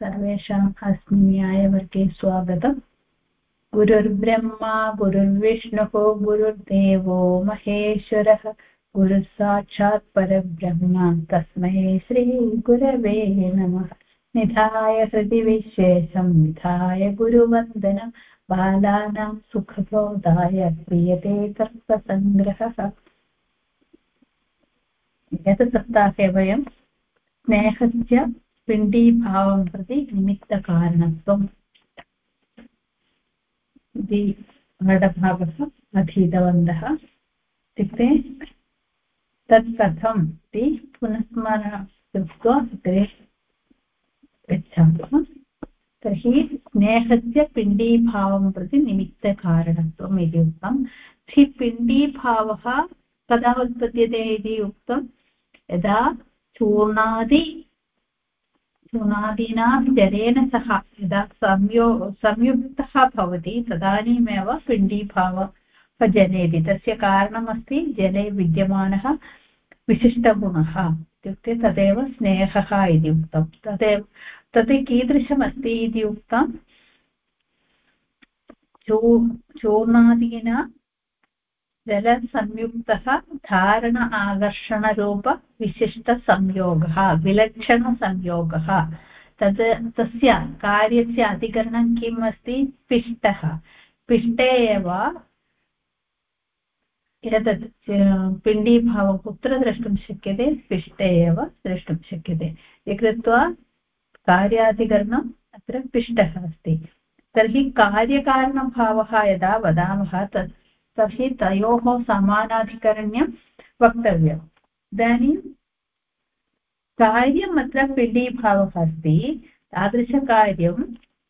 सर्वेषाम् अस्मिन् न्यायवर्गे स्वागतम्। गुरुर्ब्रह्मा गुरुर्विष्णुः गुरुर्देवो महेश्वरः गुरुः साक्षात् परब्रह्म तस्मै श्रीगुरवे नमः। निधाय हृदि विशेषं निधाय गुरुवन्दनं बालानां सुखबोधाय क्रियते तर्कसङ्ग्रहः। गतसप्ताहे वयं स्नेहस्य पिण्डीभावं प्रति निमित्तकारणत्वम् इति पाठभागः अधीतवन्तः। इत्युक्ते तत् कथम् इति पुनस्मरणं कृत्वा अग्रे गच्छामः। तर्हि स्नेहस्य पिण्डीभावं प्रति निमित्तकारणत्वम् इति उक्तं। हि पिण्डीभावः कदा उत्पद्यते इति उक्तं, यदा चूर्णादीनां जलेन सह यदा संयुक्तः भवति तदानीमेव पिण्डीभावः जनयति। तस्य कारणमस्ति जले विद्यमानः विशिष्टगुणः, इत्युक्ते तदेव स्नेहः इति उक्तं। तत् कीदृशमस्ति इति उक्तं, चूर्णादीना जलसंयुक्तः धारण आकर्षणरूप विशिष्टसंयोगः, विलक्षणसंयोगः। तस्य कार्यस्य अधिकरणं किम् अस्ति? पिष्टः। पिष्टे एव एतत् पिण्डीभावं कुत्र द्रष्टुं शक्यते? पिष्टे एव द्रष्टुं शक्यते। इति कृत्वा कार्याधिकरणम् अत्र पिष्टः अस्ति। तर्हि कार्यकारणभावः यदा वदामः तर्हि तयोः समानाधिकरण्यं वक्तव्यम्। इदानीं कार्यम् अत्र पिण्डीभावः अस्ति। तादृशकार्यं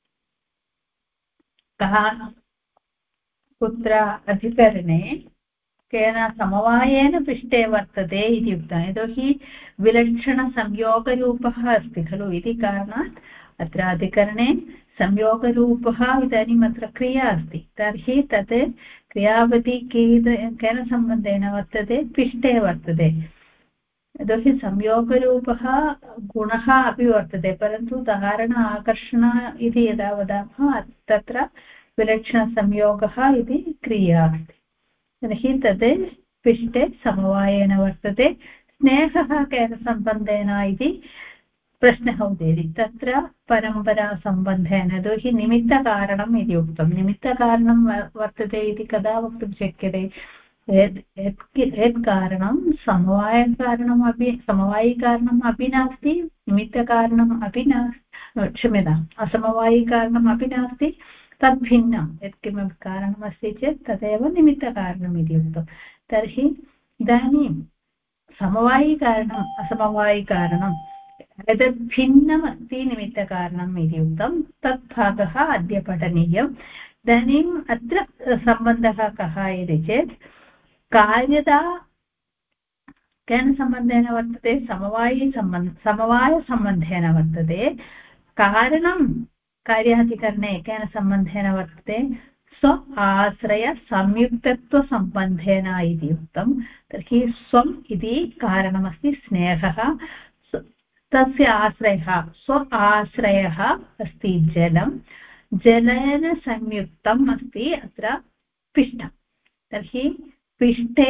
कुत्र अधिकरणे केन समवायेन पिष्टे वर्तते इति उक्तं। यतोहि विलक्षणसंयोगरूपः अस्ति खलु, इति कारणात् अत्र अधिकरणे संयोगरूपः इदानीम् अत्र क्रिया अस्ति। तर्हि तत् क्रियावती केन सम्बन्धेन वर्तते? पिष्टे वर्तते। यतोहि संयोगरूपः गुणः अपि वर्तते, परन्तु धारण आकर्षण इति यदा वदामः तत्र विलक्षणसंयोगः इति क्रिया अस्ति। तर्हि तत् पिष्टे समवायेन वर्तते। स्नेहः केन सम्बन्धेन इति प्रश्नः उदेति। तत्र परम्परासम्बन्धेन, यतोहि निमित्तकारणम् इति उक्तं। निमित्तकारणं वर्तते इति कदा वक्तुं शक्यते? यत् कारणं समवायकारणम् अपि नास्ति, निमित्तकारणम् अपि नास्ति, क्षम्यताम्, असमवायिकारणम् अपि नास्ति, तद्भिन्नं यत्किमपि कारणमस्ति चेत् तदेव निमित्तकारणम् इति उक्तं। तर्हि इदानीं समवायिकारणम् असमवायिकारणं एतत् भिन्नमस्ति निमित्तकारणम् इति उक्तं। तत् भागः अद्य पठनीयम्। इदानीम् अत्र सम्बन्धः कः इति चेत्, कार्यता केन सम्बन्धेन वर्तते? समवायसम्बन्धेन वर्तते। कारणं कार्याधिकरणे केन सम्बन्धेन वर्तते? स्व आश्रय संयुक्तत्वसम्बन्धेन इति उक्तं। तर्हि स्वम् इति कारणमस्ति, स्नेहः। तस्य आश्रयः, स्व आश्रयः अस्ति जलं, जलेन संयुक्तम् अस्ति अत्र पिष्टं। तर्हि पिष्टे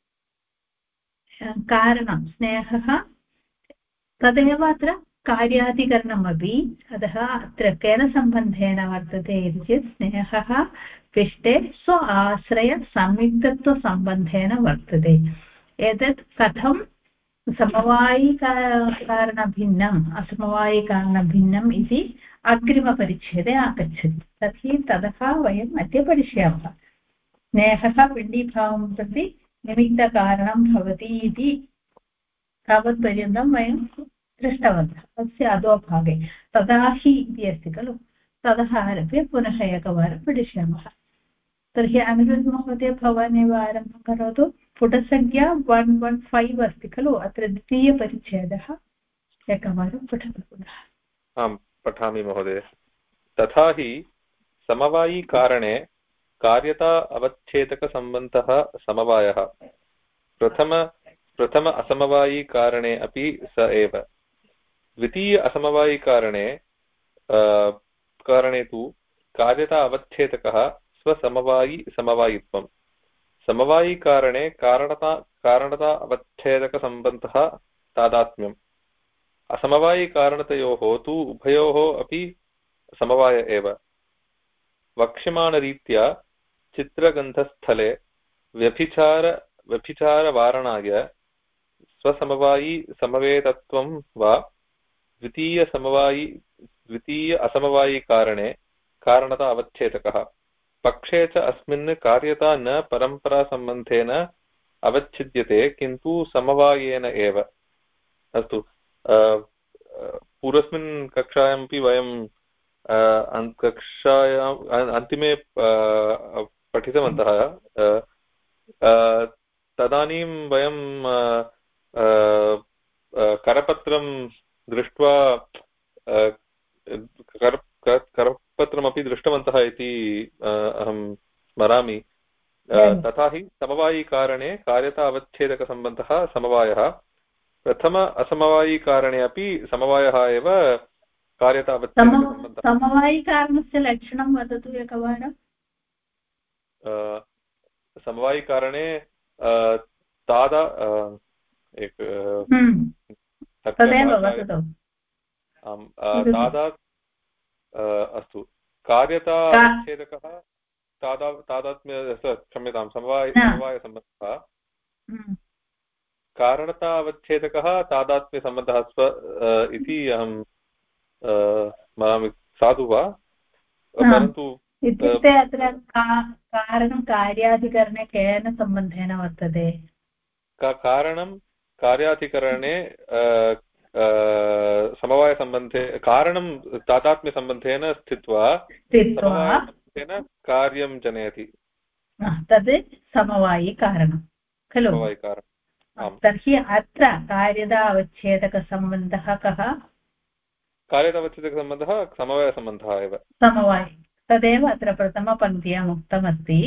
कारणं स्नेहः, तदेव अत्र कार्याधिकरणमपि। अतः अत्र केन सम्बन्धेन वर्तते इति चेत् स्नेहः पिष्टे स्व आश्रय संयुक्तत्वसम्बन्धेन वर्तते। एतत् कथं समवायिकारणभिन्नम् असमवायिकारणभिन्नम् इति अग्रिमपरिच्छेदे आगच्छति। तर्हि ततः वयम् अद्य पठिष्यामः। स्नेहः पिण्डीभावं प्रति निमित्तकारणं भवति इति तावत्पर्यन्तं वयं दृष्टवन्तः। तस्य अधोभागे तदा हि इति अस्ति खलु, ततः आरभ्य पुनः एकवारं पठिष्यामः। तर्हि अनिरुद्ध महोदय, भवानेव आरम्भं करोतु। पुटसङ्ख्या 115 अस्ति खलु, अत्र द्वितीयपरिच्छेदः। एकवारं पठतु पुनः। आम्, पठामि महोदय। तथा हि समवायिकारणे कार्यता अवच्छेदकसम्बन्धः समवायः। प्रथम असमवायिकारणे अपि स एव। द्वितीय असमवायिकारणे कारणे तु कार्यता अवच्छेदकः स्वसमवायी समवायित्वम् समवायिकारणे कारणता अवच्छेदकसम्बन्धः तादात्म्यम् असमवायिकारणतयोः तु उभयोः अपि समवाय एव वक्ष्यमाणरीत्या चित्रगन्धस्थले व्यभिचारवारणाय स्वसमवायी समवेतत्वं वा द्वितीय असमवायिकारणे कारणता अवच्छेदकः पक्षे च अस्मिन् कार्यता न परम्परासम्बन्धेन अवच्छिद्यते किन्तु समवायेन एव अस्तु पूर्वस्मिन् कक्षायामपि वयं कक्षायाम् अन्तिमे पठितवन्तः तदानीं वयं करपत्रं दृष्ट्वा करपत्रमपि दृष्टवन्तः इति अहं स्मरामि तथा हि समवायिकारणे कार्यता अवच्छेदकसम्बन्धः समवायः प्रथम असमवायिकारणे अपि समवायः एव कार्यता अवच्छेदकसम्बन्धः समवायिकारणस्य लक्षणं वदतु एकवारं समवायिकारणे तादा तदेव वदतु तादा अस्तु कार्यता अवच्छेदकः तादात्म्य क्षम्यतां समवायसम्बन्धः कारणता अवच्छेदकः तादात्म्यसम्बन्धः इति अहं स्मरामि साधु वा परन्तु इत्युक्ते अत्र कारणं कार्याधिकरणे केन सम्बन्धेन वर्तते कारणं कार्याधिकरणे समवायसम्बन्धे कारणं तादात्म्यसम्बन्धेन स्थित्वा समवायसम्बन्धेन कार्यं जनयति तद् समवायिकारणं खलु तर्हि अत्र कार्यता अवच्छेदकसम्बन्धः कः कार्यतावच्छेदकसम्बन्धः समवायसम्बन्धः एव समवायि तदेव अत्र प्रथमपङ्क्त्याम् उक्तमस्ति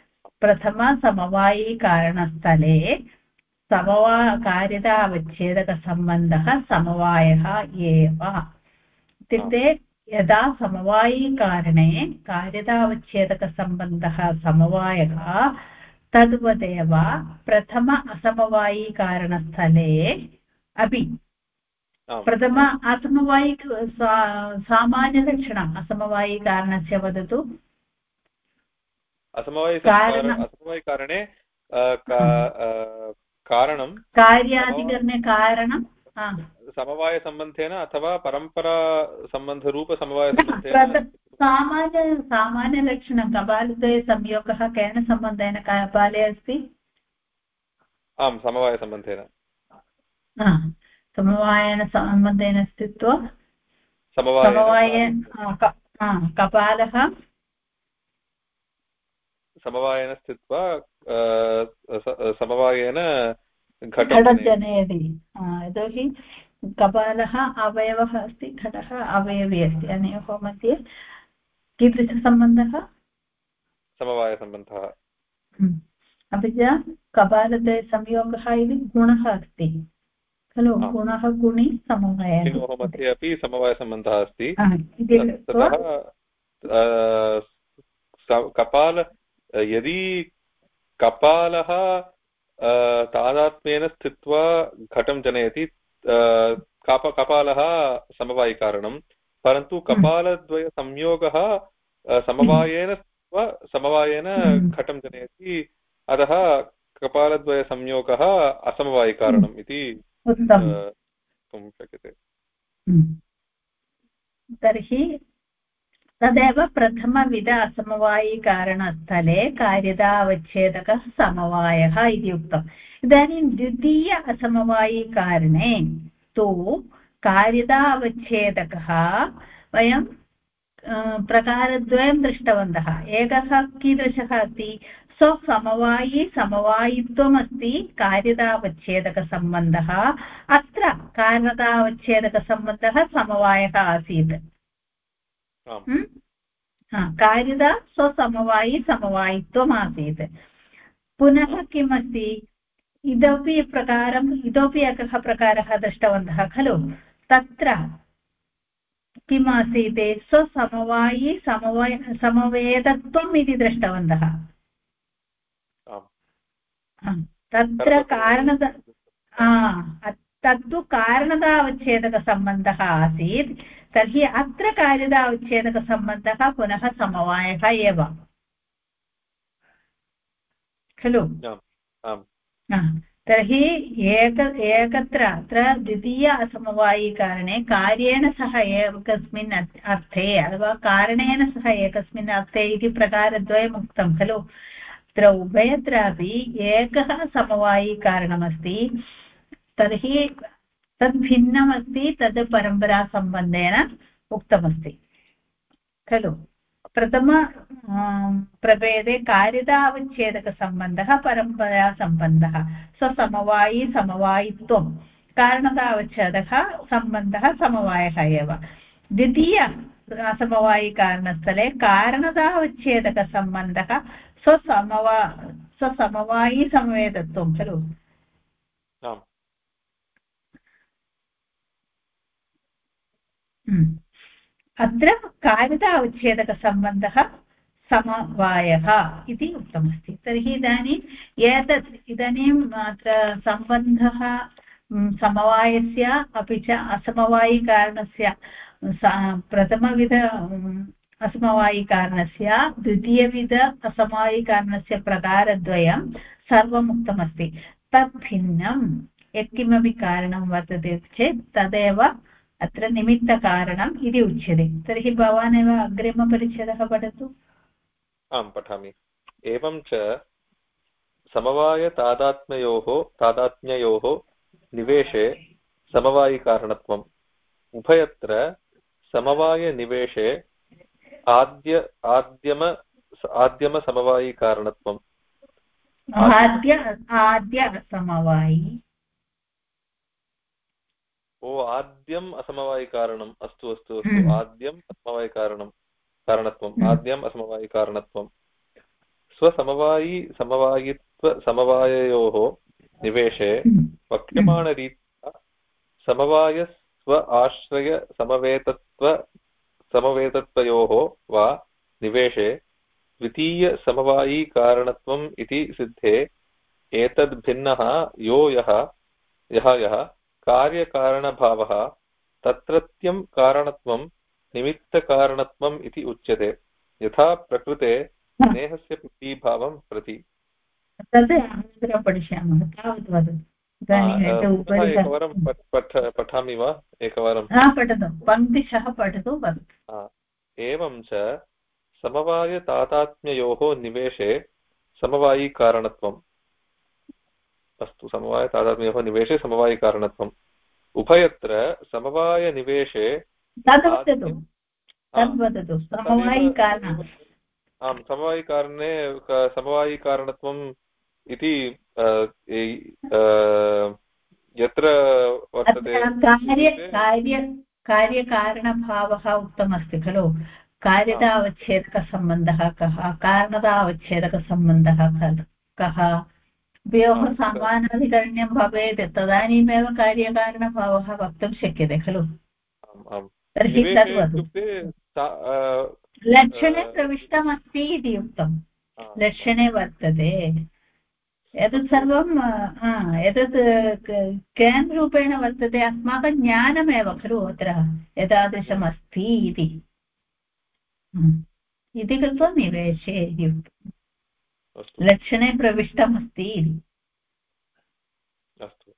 प्रथमसमवायिकारणस्थले कार्यता अवच्छेदकसम्बन्धः समवायः एव इत्युक्ते यदा समवायिकारणे कार्यता अवच्छेदकसम्बन्धः समवायः तद्वदेव प्रथम असमवायिकारणस्थले अपि प्रथम असमवायि सामान्यलक्षणम् असमवायिकारणस्य वदतु असमवायिकारणे कारणं कार्याधिकरणे कारणं समवायसम्बन्धेन अथवा परम्परासम्बन्धरूपसमवायसम्बन्धेन सामान्यलक्षणं कपालद्वयसंयोगः केन सम्बन्धेन कपाले अस्ति आम् समवायसम्बन्धेन समवायेन सम्बन्धेन स्थित्वा कपालः समवायेन स्थित्वा समवायेन घटजनयति यतोहि कपालः अवयवः अस्ति घटः अवयवी अस्ति अनयोः मध्ये कीदृशसम्बन्धः समवायसम्बन्धः अपि च कपालद्वयसंयोगः इति गुणः अस्ति खलु गुणः गुणि समवायः मध्ये अपि समवायसम्बन्धः अस्ति कपाल यदि कपालः तादात्म्येन स्थित्वा घटं जनयति कपालः समवायिकारणं परन्तु कपालद्वयसंयोगः समवायेन स्थित्वा समवायेन घटं जनयति अतः कपालद्वयसंयोगः असमवायिकारणम् इति वक्तुं शक्यते तर्हि तदेव प्रथमविध असमवायिकारणस्थले कार्यता अवच्छेदकः समवायः इति उक्तम् इदानीं द्वितीय असमवायिकारणे तु कार्यता अवच्छेदकः वयं प्रकारद्वयं दृष्टवन्तः एकः कीदृशः अस्ति स्वसमवायी समवायित्वमस्ति कार्यतावच्छेदकसम्बन्धः अत्र कार्यतावच्छेदकसम्बन्धः समवायः आसीत् कार्यता स्वसमवायी समवायित्वम् आसीत् पुनः किमस्ति इतोपि एकः प्रकारः दृष्टवन्तः खलु तत्र किम् आसीत् स्वसमवायि समवेदत्वम् इति दृष्टवन्तः तत्र कारणद तत्तु कारणतावच्छेदकसम्बन्धः आसीत् तर्हि अत्र कार्यतावच्छेदकसम्बन्धः पुनः समवायः एव खलु तर्हि एकत्र अत्र द्वितीय असमवायिकारणे कार्येण सह एकस्मिन् अर्थे अथवा कारणेन सह एकस्मिन् अर्थे इति प्रकारद्वयम् उक्तं खलु अत्र उभयत्रापि एकः समवायिकारणमस्ति तर्हि तद् भिन्नमस्ति तद् परम्परासम्बन्धेन उक्तमस्ति खलु प्रथम प्रभेदे कार्यतावच्छेदकसम्बन्धः परम्परासम्बन्धः स्वसमवायि समवायित्वं कारणतावच्छेदः सम्बन्धः समवायः एव द्वितीय समवायिकारणस्थले कारणतावच्छेदकसम्बन्धः स्वसमवायि समवेदत्वं खलु अत्र कार्यतावच्छेदकसम्बन्धः समवायः इति उक्तमस्ति तर्हि इदानीम् अत्र सम्बन्धः समवायस्य अपि च असमवायिकारणस्य प्रथमविध असमवायिकारणस्य द्वितीयविध असमवायिकारणस्य प्रकारद्वयं सर्वम् उक्तमस्ति तत् भिन्नं यत्किमपि कारणं वर्तते चेत् तदेव अत्र निमित्तकारणम् इति उच्यते तर्हि भवान् एव अग्रिमपरिच्छेदः पठतु आं पठामि एवं च तादात्म्ययोः निवेशे समवायिकारणत्वम् उभयत्र समवायनिवेशे आद्यमसमवायिकारणत्वम् आद्य असमवायि आद्यम् असमवायिकारणम् अस्तु आद्यम् असमवायिकारणत्वम् आद्यम् असमवायिकारणत्वं समवाययोः निवेशे वक्ष्यमाणरीत्या समवायस्व आश्रय समवेतत्वयोः वा निवेशे द्वितीयसमवायिकारणत्वम् इति सिद्धे एतद्भिन्नः यः कार्यकारणभावः तत्रत्यं कारणत्वं निमित्तकारणत्वम् इति उच्यते यथा प्रकृते स्नेहस्य पुष्टीभावं प्रति तद् अनन्तरं पठिष्यामः तावत् वदतु एकवारं पठामि वा एकवारं पठतु पङ्क्तिशः पठतु वदतु एवं च समवायतादात्म्ययोः निवेशे समवायिकारणत्वम् अस्तु समवायतादात्म्ययोः निवेशे समवायिकारणत्वम् उभयत्र समवायनिवेशे वदतु समवायिकारणे समवायिकारणत्वम् इति यत्र वर्तते कार्यकारणभावः उक्तमस्ति खलु कार्यतावच्छेदकसम्बन्धः कः कारणतावच्छेदकसम्बन्धः कः उभयोः समानाधिकरण्यं भवेत् तदानीमेव कार्यकारणभावः वक्तुं शक्यते खलु तर्हि तद्वदतु लक्षणे प्रविष्टमस्ति इति उक्तं लक्षणे वर्तते एतत् सर्वं एतत् केन् रूपेण वर्तते अस्माकं ज्ञानमेव खलु अत्र एतादृशमस्ति इति कृत्वा निवेशे इति उक्तम् लक्षणे प्रविष्टमस्ति अस्तु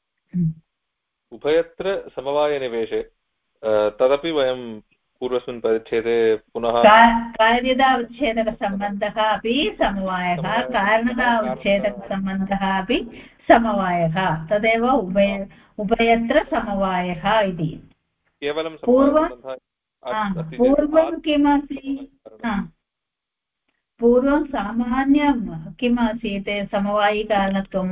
उभयत्र समवायनिवेशे तदपि वयं पूर्वस्मिन् परिच्छेदे पुनः कार्यतावच्छेदकसम्बन्धः अपि समवायः कारणतावच्छेदकसम्बन्धः अपि समवायः तदेव उभयत्र समवायः इति केवलं पूर्वं किमस्ति पूर्वं सामान्यं किम् आसीत् समवायिकारणत्वं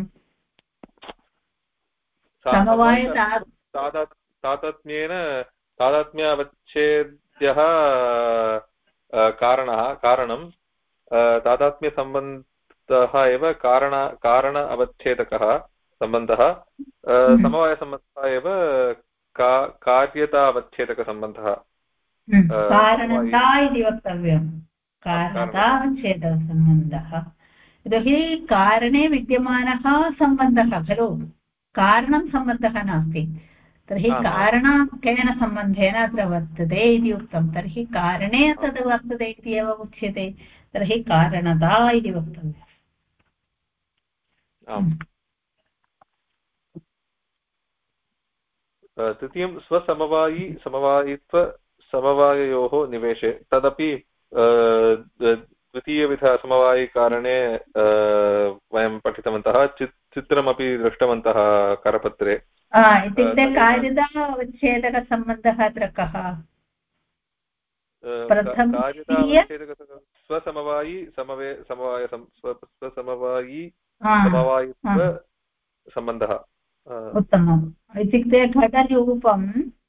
तादात्म्यावच्छेद्यः कारणं तादात्म्यसम्बन्धः एव कारण अवच्छेदकः सम्बन्धः समवायसम्बन्धः एव कार्यतावच्छेदकसम्बन्धः कारणता इति वक्तव्यं कारणतावच्छेदकसम्बन्धः यतोहि कारणे विद्यमानः सम्बन्धः खलु कारणं सम्बन्धः नास्ति तर्हि कारणं केन सम्बन्धेन अत्र वर्तते इति उक्तं तर्हि कारणे तद् वर्तते इति एव उच्यते तर्हि कारणता इति वक्तव्यम् तृतीयं स्वसमवायी समवायित्व समवाययोः निवेशे तदपि द्वितीयविधसमवायिकारणे वयं पठितवन्तः चित्रमपि दृष्टवन्तः करपत्रे इत्युक्ते कार्यतावच्छेदकसम्बन्धः अत्र कः स्वसमवायी स्वसमवायी समवायित्व सम्बन्धः उत्तमम् इत्युक्ते घटरूपं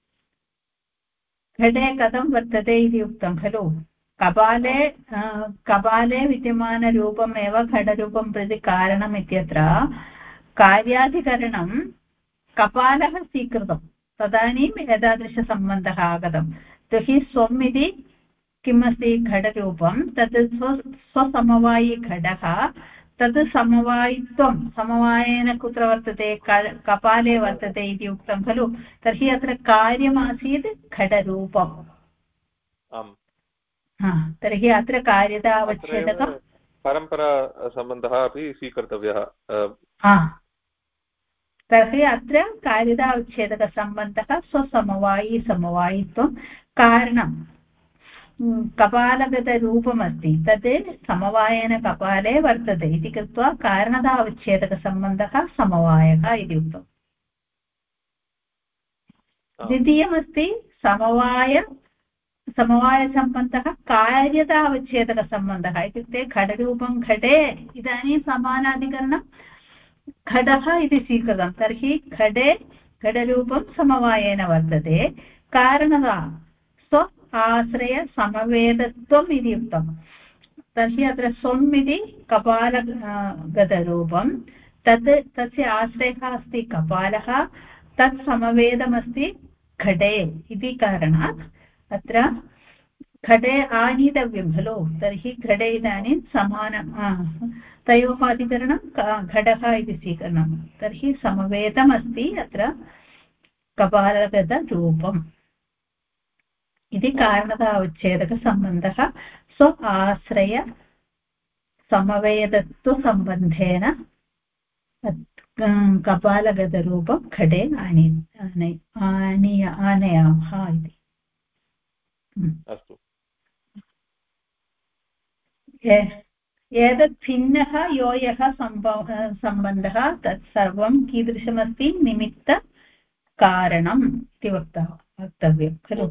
घटे कथं वर्तते इति उक्तं खलु कपाले विद्यमानरूपमेव घटरूपं प्रति कारणम् इत्यत्र कार्याधिकरणं कपालः स्वीकृतं तदानीम् एतादृशसम्बन्धः आगतं तर्हि स्वम् इति किम् अस्ति घटरूपं तत् स्वसमवायी घटः तत् समवायित्वं समवायेन कुत्र वर्तते कपाले वर्तते इति उक्तं खलु तर्हि अत्र कार्यमासीत् घटरूपम् तर्हि अत्र कार्यतावच्छेदक परम्परासम्बन्धः अपि स्वीकर्तव्यः तर्हि अत्र कार्यतावच्छेदकसम्बन्धः स्वसमवायी समवायित्वं कारणं कपालगतरूपमस्ति तत् समवायेन कपाले वर्तते इति कृत्वा कारणतावच्छेदकसम्बन्धः समवायः इति उक्तम् द्वितीयमस्ति समवायसम्बन्धः कार्यतावच्छेदकसम्बन्धः इत्युक्ते घटरूपं घटे इदानीं समानाधिकरणं घटः इति स्वीकृतं तर्हि घटे घटरूपं समवायेन वर्तते कारणता स्व आश्रयसमवेदत्वम् इति उक्तं तर्हि अत्र स्वम् इति कपालगतरूपं तस्य आश्रयः अस्ति कपालः तत् समवेदमस्ति घटे इति कारणात् अत्र घटे आनीतव्यं खलु तर्हि घटे इदानीं तयोः अधिकरणं घटः इति स्वीकरणं तर्हि समवेदमस्ति अत्र कपालगतरूपम् इति कारणतावच्छेदकसम्बन्धः स्व आश्रय समवेदत्वसम्बन्धेन कपालगतरूपं घटे आनयामः इति अस्तु एतत् भिन्नः यो यः सम्बन्धः तत्सर्वं कीदृशमस्ति निमित्तकारणम् इति वक्तव्यं खलु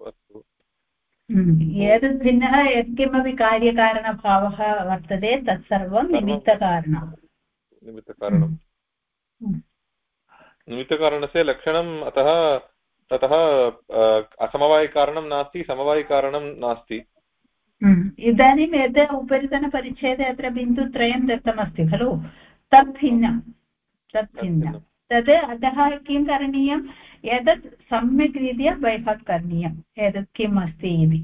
एतद् भिन्नः यत्किमपि कार्यकारणभावः वर्तते तत्सर्वं निमित्तकारणस्य लक्षणम् अतः ततः असमवायिकारणं नास्ति समवायिकारणं नास्ति इदानीं यद् उपरितनपरिच्छेदे अत्र बिन्दुत्रयं दत्तमस्ति खलु तद्भिन्नं तद् अतः किं करणीयम् एतत् सम्यक् रीत्या बैहार्ट् करणीयम् एतत् किम् अस्ति इति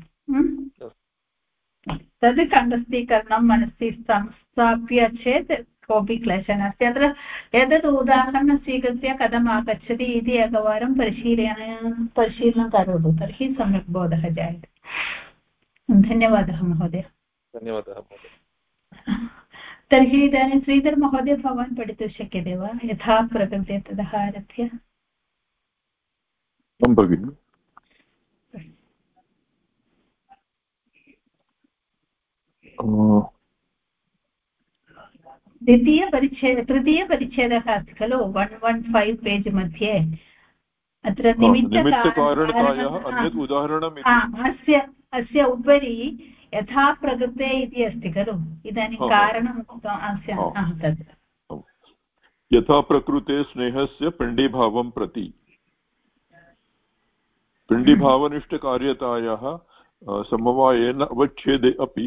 तद् कण्ठस्थीकरणं मनसि संस्थाप्य चेत् कोऽपि क्लेशः नास्ति अत्र एतत् उदाहरणं स्वीकृत्य कथम् आगच्छति इति एकवारं परिशीलनं करोतु तर्हि सम्यक् बोधः जायते धन्यवादः महोदय धन्यवादः महोदय तर्हि इदानीं श्रीधर महोदय भवान् पठितुं शक्यते वा यथा प्रकृते ततः आरभ्य भगिनि तृतीयपरिच्छेदः अस्ति खलु 115 पेज् मध्ये अत्र अस्य उपरि यथा प्रकृते इति अस्ति खलु इदानीं कारणम् तत् यथा प्रकृते स्नेहस्य पिण्डीभावं प्रति पिण्डीभावनिष्ठकार्यतायाः समवायेन अवच्छेदे अपि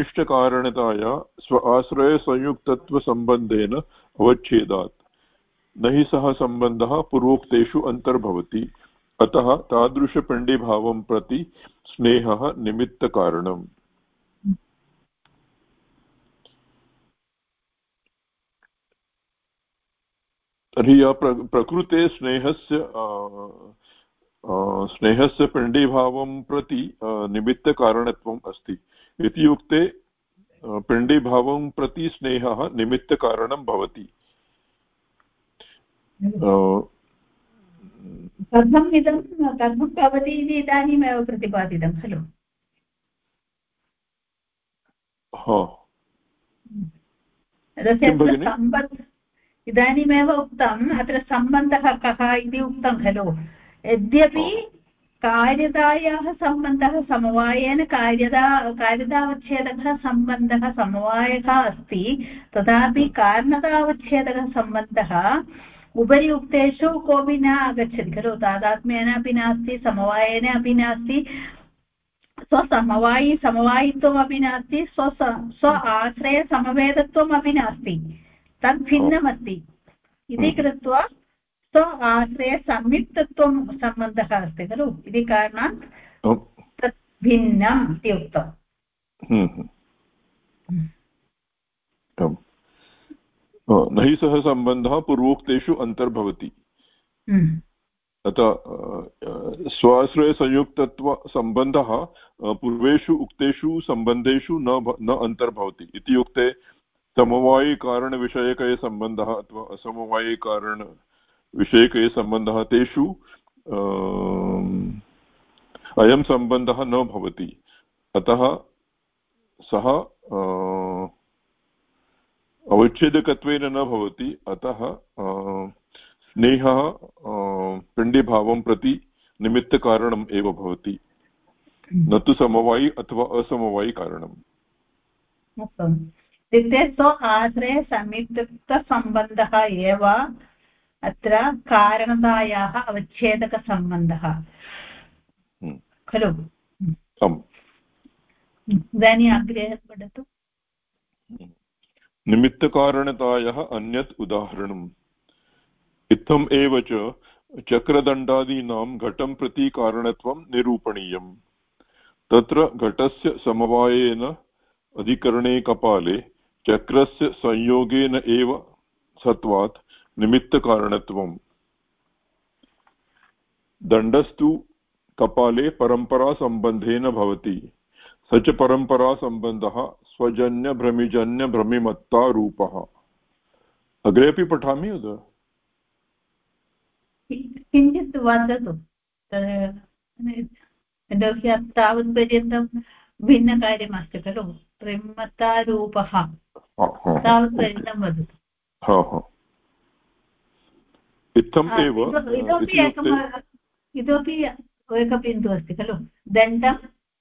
स्नेहनिष्ठकारणताया स्व आश्रयसंयुक्तत्वसम्बन्धेन अवच्छेदात् न हि सः सम्बन्धः पूर्वोक्तेषु अन्तर्भवति अतः तादृशपिण्डीभावं प्रति स्नेहः निमित्तकारणम्। तर्हि प्रकृते स्नेहस्य पिण्डीभावं प्रति निमित्तकारणत्वम् अस्ति इति युक्ते पिण्डीभावं प्रति स्नेहः निमित्तकारणं भवति। कथम् भवति इति इदानीमेव प्रतिपादितं खलु। इदानीमेव उक्तम् अत्र सम्बन्धः कः इति उक्तं खलु। यद्यपि कार्यतायाः सम्बन्धः समवायेन कार्यतावच्छेदकः सम्बन्धः समवायः अस्ति, तथापि कारणतावच्छेदकः सम्बन्धः उपरि उक्तेषु कोऽपि न आगच्छति खलु। तादात्म्येन अपि नास्ति, समवायेन अपि नास्ति, समवायित्वमपि नास्ति, स्व आश्रयसमवेदत्वमपि नास्ति, तद्भिन्नमस्ति इति कृत्वा स्व आश्रयसंयुक्तत्वं सम्बन्धः अस्ति खलु। इति कारणात् तत् भिन्नम् इति उक्तम्। न हि सः सम्बन्धः पूर्वोक्तेषु अन्तर्भवति। अतः स्वाश्रयसंयुक्तत्वसम्बन्धः पूर्वेषु उक्तेषु सम्बन्धेषु न अन्तर्भवति इत्युक्ते समवायिकारणविषयकः सम्बन्धः अथवा असमवायिकारणविषयकः सम्बन्धः तेषु अयं सम्बन्धः न भवति। अतः सः अवच्छेदकत्वेन न भवति। अतः स्नेहः पिण्डीभावं प्रति निमित्तकारणम् एव भवति, न तु समवायि अथवा असमवायि कारणम्। इत्युक्ते स्व आश्रयसंयुक्तसम्बन्धः एव अत्र कारणतायाः अवच्छेदकसम्बन्धः खलु। इदानीम् अग्रे पठतु। निमित्तकारणतायाः अन्यत् उदाहरणम्। इत्थम् एव च चक्रदण्डादीनां घटं प्रति कारणत्वं निरूपणीयम्। तत्र घटस्य समवायेन अधिकरणे कपाले चक्रस्य संयोगेन एव सत्वात् निमित्तकारणत्वम्। दण्डस्तु कपाले परम्परासम्बन्धेन भवति। स च परम्परासम्बन्धः स्वजन्यभ्रमिजन्यभ्रमिमत्तारूपः। अग्रे अपि पठामि उत किञ्चित् वदतु, तावत्पर्यन्तं भिन्नकार्यमस्ति खलु। त्रिमत्तारूपः तावत्पर्यन्तं वदतु। इतोपि एकबिन्दुः अस्ति खलु, दण्डं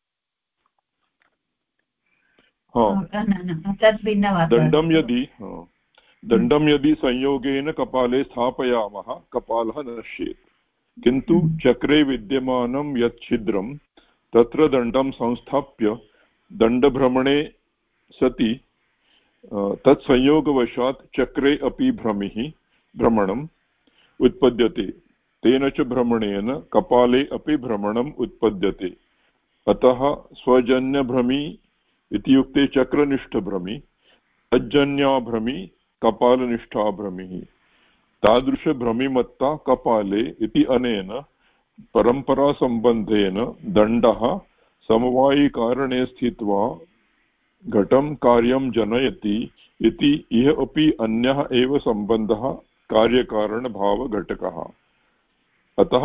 तद् भिन्नवाक्यं। दण्डं यदि संयोगेन कपाले स्थापयामः कपालः नश्येत्, किन्तु चक्रे विद्यमानं यत् छिद्रं तत्र दण्डं संस्थाप्य दण्डभ्रमणे सति तत्संयोगवशात् चक्रे अपि भ्रमणम् उत्पद्यते। तेन च भ्रमणेन कपाले अपि भ्रमणम् उत्पद्यते। अतः स्वजन्यभ्रमी इत्युक्ते चक्रनिष्ठभ्रमी, तज्जन्याभ्रमी कपालनिष्ठाभ्रमिः। तादृशभ्रमिमत्ता कपाले इति अनेन परम्परासम्बन्धेन दण्डः समवायिकारणे स्थित्वा घटं कार्यं जनयति इति इह अपि अन्यः एव सम्बन्धः कार्यकारणभावघटकः। अतः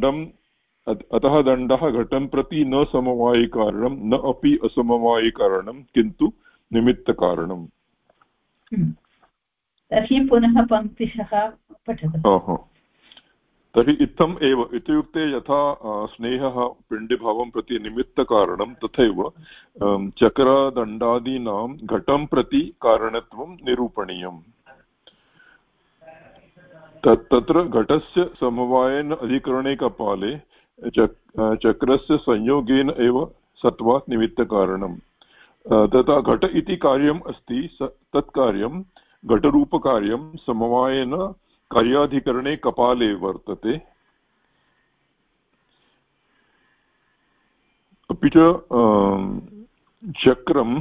दण्डः घटं प्रति न समवायिकारणं न अपि असमवायिकारणं किन्तु निमित्तकारणम्। तर्हि पुनः पङ्क्तिशः पठतु। तर्हि इत्थम् एव इत्युक्ते यथा स्नेहः पिण्डीभावं प्रति निमित्तकारणं तथैव चक्रदण्डादीनां घटं प्रति कारणत्वं निरूपणीयम्। तत्र घटस्य समवायेन अधिकरणे कपाले चक्रस्य संयोगेन एव सत्वात् निमित्तकारणम्। तथा घट इति कार्यम् अस्ति, तत् कार्यं घटरूपकार्यं समवायेन कार्याधिकरणे कपाले वर्तते। अपि च चक्रं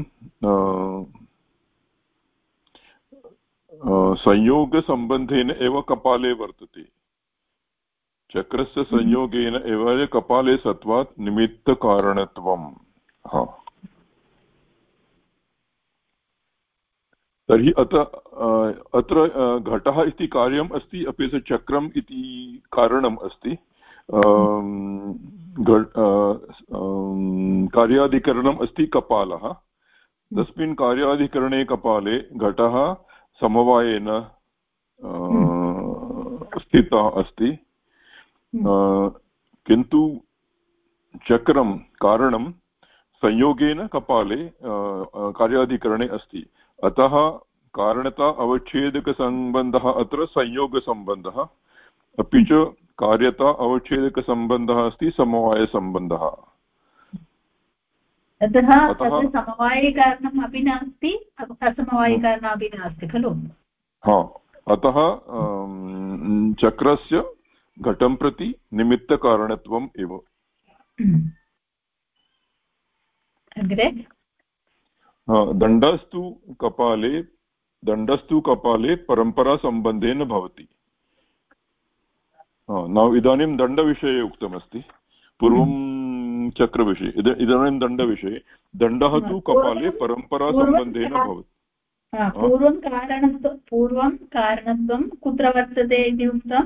संयोगसम्बन्धेन एव कपाले वर्तते। चक्रस्य संयोगेन एव कपाले सत्वात् निमित्तकारणत्वम्। तर्हि अत्र घटः इति कार्यम् अस्ति, अपि च चक्रम् इति कारणम् अस्ति। कार्याधिकरणम् अस्ति कपालः। तस्मिन् कार्याधिकरणे कपाले घटः समवायेन स्थितः अस्ति, किन्तु चक्रं कारणं संयोगेन कपाले कार्याधिकरणे अस्ति। अतः कारणता अवच्छेदकसम्बन्धः अत्र संयोगसम्बन्धः, अपि च कार्यता अवच्छेदकसम्बन्धः अस्ति समवायसम्बन्धः। अतः समवायिकारणम् अपि नास्ति, असमवायिकारणम् अपि नास्ति खलु। अतः चक्रस्य घटं प्रति निमित्तकारणत्वम् एव। अग्रे दण्डस्तु कपाले परम्परासम्बन्धेन भवति। इदानीं दण्डविषये उक्तमस्ति, पूर्वं चक्रविषये, इदानीं दण्डविषये। दण्डः तु कपाले परम्परासम्बन्धेन भवति। पूर्वं कारणत्वं कुत्र वर्तते इति उक्तं?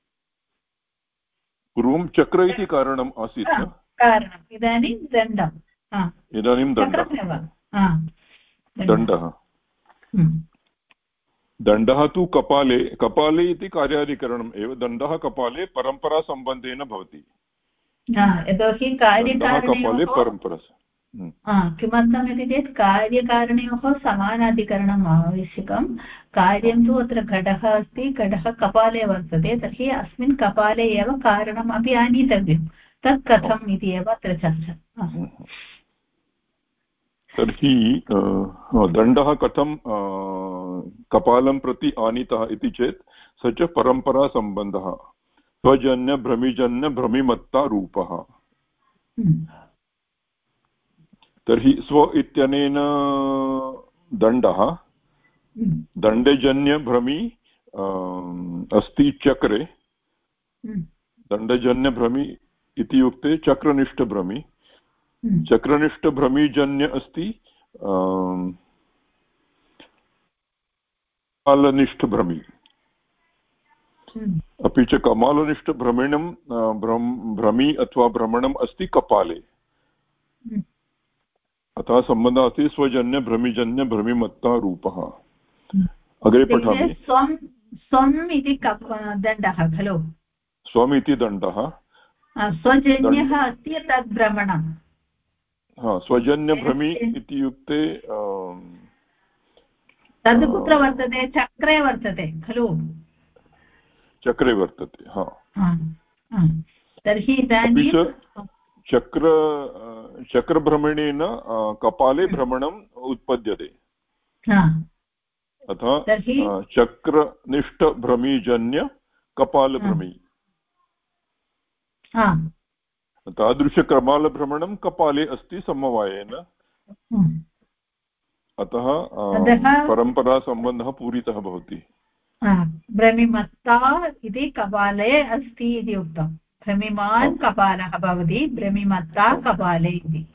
पूर्वं चक्र इति कारणम् आसीत्, कारणम्। इदानीं दण्डम्। इदानीं दण्डः दण्डः तु कपाले इति कार्याधिकरणम् एव। दण्डः कपाले परम्परासम्बन्धेन भवति। यतोहि कार्यकारणयोः परम्परा किमर्थम् इति चेत् कार्यकारणयोः समानाधिकरणम् आवश्यकं। कार्यं तु अत्र घटः अस्ति, घटः कपाले वर्तते, तर्हि अस्मिन् कपाले एव कारणम् अपि आनीतव्यं। तत् कथम् इति एव अत्र चर्चा। तर्हि दण्डः कथं कपालं प्रति आनीतः इति चेत् स च परम्परासम्बन्धः, स्वजन्यभ्रमिजन्यभ्रमिमत्तारूपः। तर्हि स्व इत्यनेन दण्डः दण्डजन्यभ्रमी अस्ति चक्रे। दण्डजन्यभ्रमी इत्युक्ते चक्रनिष्ठभ्रमी। चक्रनिष्ठभ्रमीजन्य अस्ति कपालनिष्ठभ्रमी। अपि च कपालनिष्ठभ्रमणं भ्रमी अथवा भ्रमणम् अस्ति कपाले। अतः सम्बन्धः अस्ति स्वजन्यभ्रमिजन्यभ्रमिमत्ता रूपः। अग्रे पठामि। स्वम् इति दण्डः खलु। स्वम् इति दण्डः। स्वजन्यः अस्ति तद् भ्रमणं। स्वजन्यभ्रमी इत्युक्ते तद् कुत्र वर्तते? चक्रे वर्तते खलु। चक्रे वर्तते। तर्हि इदानीं चक्रभ्रमणेन कपाले भ्रमणम् उत्पद्यते। अतः चक्रनिष्ठभ्रमीजन्य कपालभ्रमी। तादृशकपालभ्रमणं कपाले अस्ति समवायेन। अतः परम्परासम्बन्धः पूरितः भवति। भ्रमिमत्ता इति कपाले अस्ति इति उक्तं। भ्रमिमान् कपालः भवति, भ्रमिमत्ता कपाले इति।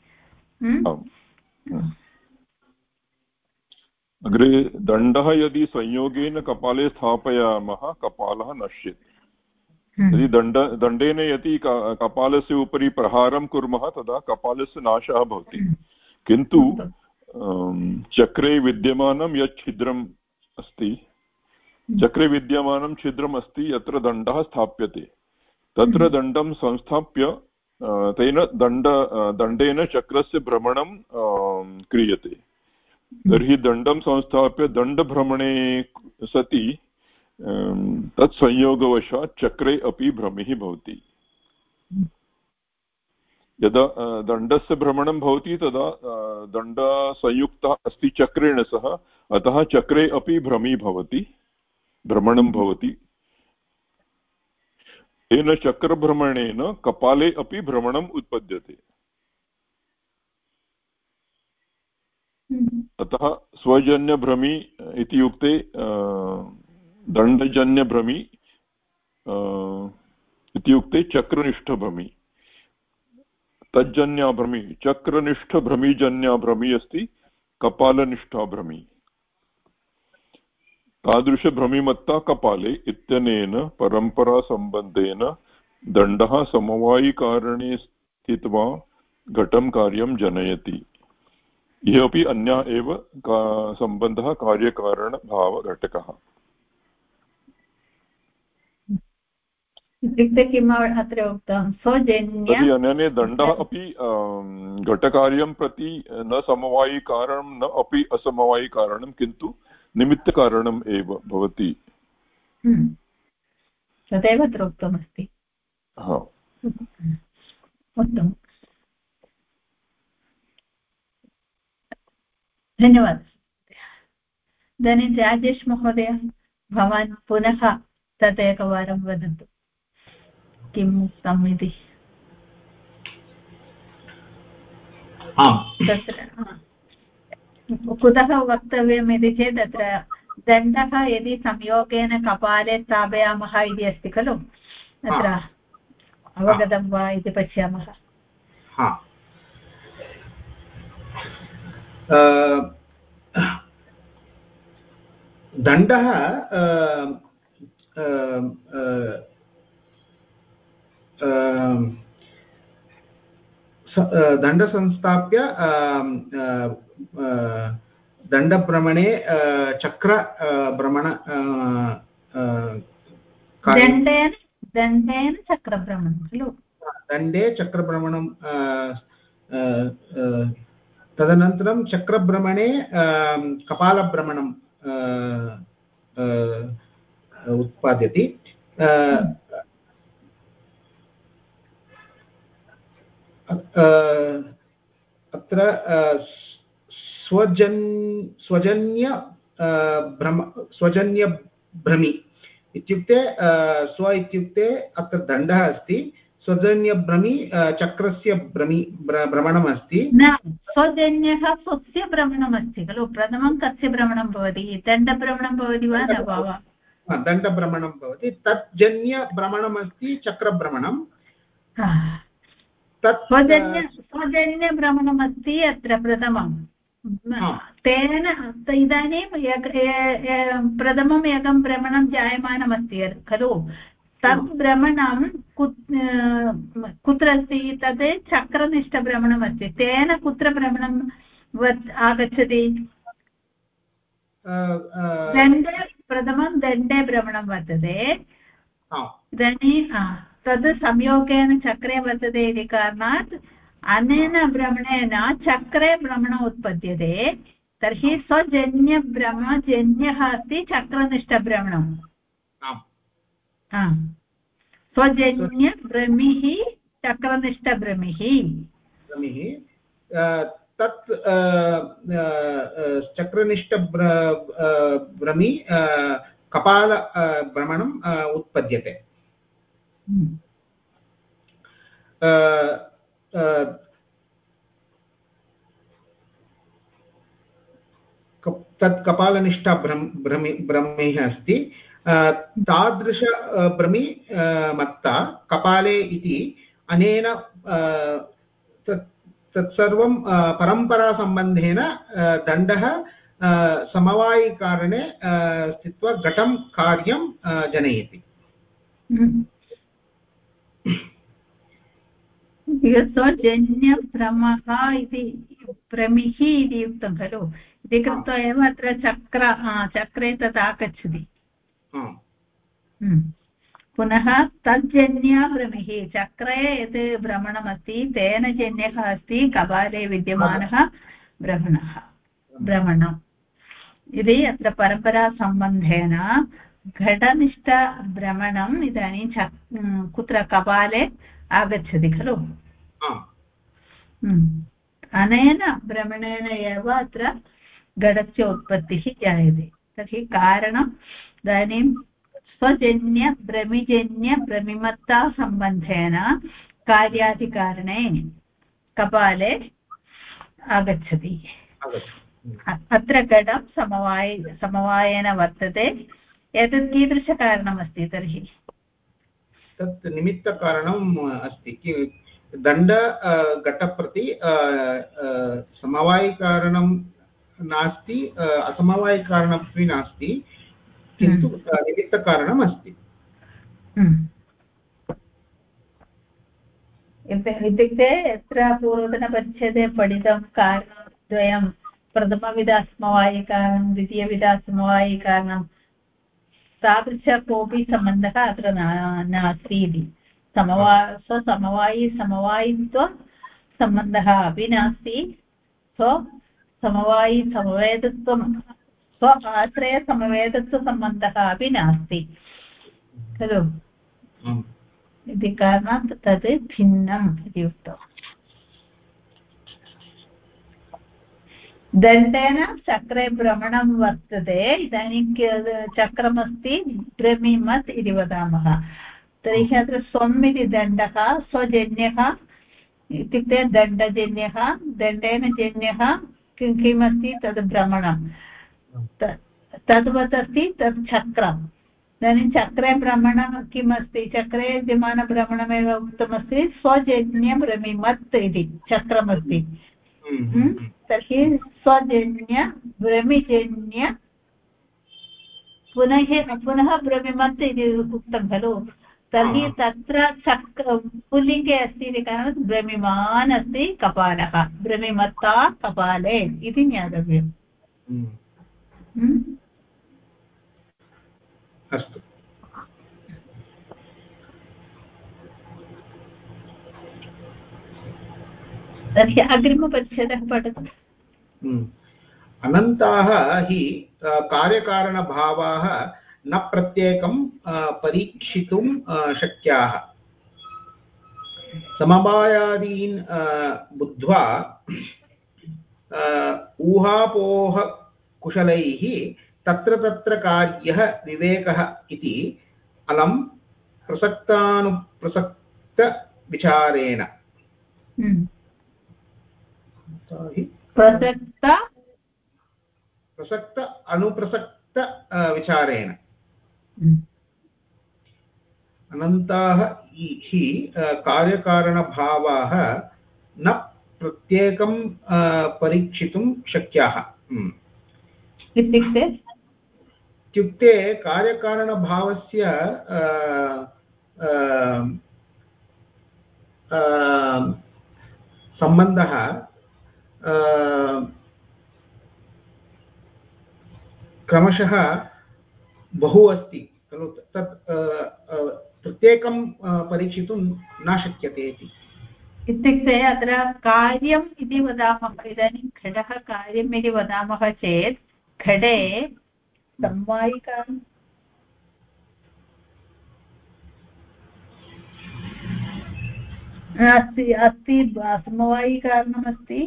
अग्रे दण्डः यदि संयोगेन कपाले स्थापयामः कपालः नश्यति। यदि दण्डेन यदि कपालस्य उपरि प्रहारं कुर्मः तदा कपालस्य नाशः भवति। किन्तु चक्रे विद्यमानं यत् छिद्रम् अस्ति, चक्रे विद्यमानं छिद्रम् अस्ति, यत्र दण्डः स्थाप्यते, तत्र दण्डं संस्थाप्य तेन दण्डेन चक्रस्य भ्रमणं क्रियते। तर्हि दण्डं संस्थाप्य दण्डभ्रमणे सति तत् संयोगवशात् चक्रे अपि भ्रमिः भवति। यदा दण्डस्य भ्रमणं भवति तदा दण्डसंयुक्तः अस्ति चक्रेण सह, अतः चक्रे अपि भ्रमणं भवति। येन चक्रभ्रमणेन कपाले अपि भ्रमणम् उत्पद्यते। अतः स्वजन्यभ्रमी इत्युक्ते दण्डजन्यभ्रमी इत्युक्ते चक्रनिष्ठभ्रमी, तज्जन्याभ्रमी चक्रनिष्ठभ्रमीजन्याभ्रमी अस्ति कपालनिष्ठाभ्रमी। तादृशभ्रमिमत्ता कपाले इत्यनेन परम्परासम्बन्धेन दण्डः समवायिकारणे स्थित्वा घटं कार्यं जनयति। यः अपि अन्या एव सम्बन्धः कार्यकारणभावघटकः। इत्युक्ते किम् अत्र उक्तं सौजन्य तर्हि अनेन दण्डः अपि घटकार्यं प्रति न समवायिकारणं न अपि असमवायिकारणं किन्तु निमित्तकारणम् एव भवति। तदेव अत्र उक्तमस्ति। उत्तमम्, धन्यवादः। इदानीं राजेश महोदय, भवान् पुनः तदेकवारं वदतु किम् उक्तम् इति। तत्र कुतः वक्तव्यम् इति चेत् अत्र दण्डः यदि संयोगेन कपाले स्थापयामः इति अस्ति खलु, अत्र अवगतं वा इति पश्यामः। दण्डः दण्डसंस्थाप्य दण्डभ्रमणे चक्रभ्रमण दण्डेन चक्रभ्रमणं खलु, दण्डे चक्रभ्रमणं तदनन्तरं चक्रभ्रमणे कपालभ्रमणं उत्पाद्यते। अत्र स्वजन्यभ्रमी इत्युक्ते स्व इत्युक्ते अत्र दण्डः अस्ति, स्वजन्यभ्रमी चक्रस्य भ्रमणम् अस्ति। न, स्वजन्यः स्वस्य भ्रमणमस्ति खलु। प्रथमं कस्य भ्रमणं भवति? दण्डभ्रमणं भवति वा न वा? दण्डभ्रमणं भवति, तत् जन्यभ्रमणमस्ति चक्रभ्रमणं। स्वजन्यभ्रमणमस्ति अत्र प्रथमं। तेन इदानीं प्रथमम् एकं भ्रमणं जायमानमस्ति खलु, तद् भ्रमणं कुत्र अस्ति? तद् चक्रनिष्ठभ्रमणमस्ति। तेन कुत्र भ्रमणं आगच्छति? दण्डे, प्रथमं दण्डे भ्रमणं वर्तते, इदानीं तद् संयोगेन चक्रे वर्तते इति कारणात् अनेन भ्रमणेन चक्रे भ्रमणम् उत्पद्यते। तर्हि स्वजन्यभ्रमजन्यः अस्ति चक्रनिष्ठभ्रमणम्। स्वजन्यभ्रमिः चक्रनिष्ठभ्रमिः तत् चक्रनिष्ठभ्रमी कपालभ्रमणम् उत्पद्यते। तत् कपालनिष्ठा भ्रमिः अस्ति। तादृश भ्रमी मत्ता कपाले इति अनेन तत्सर्वं परम्परासम्बन्धेन दण्डः समवायिकारणे स्थित्वा घटं कार्यं जनयति। स्वजन्यभ्रमः इति भ्रमिः इति उक्तं खलु, इति कृत्वा एव अत्र चक्रे तत् आगच्छति। पुनः तज्जन्यभ्रमिः, चक्रे यत् भ्रमणमस्ति तेन जन्यः अस्ति कपाले विद्यमानः भ्रमणम् इति अत्र परम्परासम्बन्धेन घटनिष्ठभ्रमणम् इदानीं कुत्र कपाले आगच्छति खलु। अनेन भ्रमणेन एव अत्र घटस्य उत्पत्तिः जायते। तर्हि कारणम् इदानीं स्वजन्यभ्रमिजन्यभ्रमिमत्ता सम्बन्धेन कार्याधिकारणे कपाले आगच्छति। अत्र घटं समवायेन वर्तते। एतत् कीदृशकारणमस्ति तर्हि? तत् निमित्तकारणम् अस्ति। दण्ड घटप्रति समवायिकारणं नास्ति, असमवायिकारणमपि नास्ति, किन्तु निमित्तकारणम् अस्ति। इत्युक्ते यत्र पूर्वतनपरिच्छेदे पठितं कारणद्वयं, प्रथमविधासमवायिकारणं द्वितीयविधासमवायिकारणं, तादृश कोऽपि सम्बन्धः अत्र नास्ति इति। समवायित्वसम्बन्धः अपि नास्ति, समवेदत्वं स्व आश्रयसमवेदत्वसम्बन्धः अपि नास्ति खलु। इति कारणात् तद् भिन्नम् इति उक्तम्। दण्डेन चक्रे भ्रमणं वर्तते। इदानीं चक्रमस्ति, भ्रमिमत् इति वदामः। तर्हि अत्र स्वम् इति दण्डः, स्वजन्यः इत्युक्ते दण्डजन्यः, दण्डेन जन्यः किमस्ति? तद् भ्रमणं। तद्वत् अस्ति तत् चक्रम्। इदानीं चक्रे भ्रमणं किमस्ति? चक्रे विद्यमानभ्रमणमेव उक्तमस्ति, स्वजन्यभ्रमिमत् इति चक्रमस्ति। तर्हि स्वजन्य भ्रमिजन्य पुनः भ्रमिमत् इति उक्तं खलु। तर्हि तत्र चक्र पुल्लिङ्गे अस्ति इति कारणात् भ्रमिमान् अस्ति कपालः, भ्रमिमत्ता कपाले इति ज्ञातव्यम्। अस्तु। तर्हि अग्रिमपरिच्छेदः पठतु। अनन्ताः हि कार्यकारणभावाः न प्रत्येकं परीक्षितुं शक्याः। समवायादीन् बुद्ध्वा ऊहापोहकुशलैः तत्र तत्र कार्यः विवेकः इति अलं प्रसक्तविचारेण प्रसक्त अनुप्रसक्त विचारेण अनन्ताः हि कार्यकारणभावाः न प्रत्येकं परीक्षितुं शक्याः। इत्युक्ते कार्यकारणभावस्य सम्बन्धः क्रमशः बहु अस्ति खलु। तत् प्रत्येकं परीक्षितुं न शक्यते इति। इत्युक्ते अत्र कार्यम् इति वदामः। इदानीं घटः कार्यम् इति वदामः चेत् घटे समवायिकारणम् अस्ति समवायिकारणमस्ति,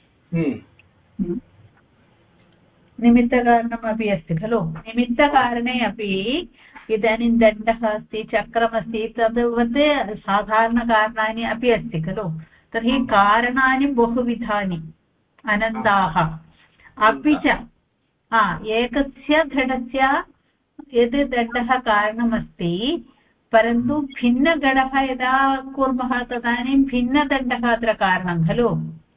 निमित्तकारणमपि अस्ति खलु। निमित्तकारणे अपि इदानीं दण्डः अस्ति, चक्रमस्ति, तद्वत् साधारणकारणानि अपि अस्ति खलु। तर्हि कारणानि बहुविधानि अनन्ताः। अपि च एकस्य घटस्य यद् दण्डः कारणमस्ति, परन्तु भिन्नघटः यदा कुर्मः तदानीं भिन्नदण्डः अत्र कारणं खलु।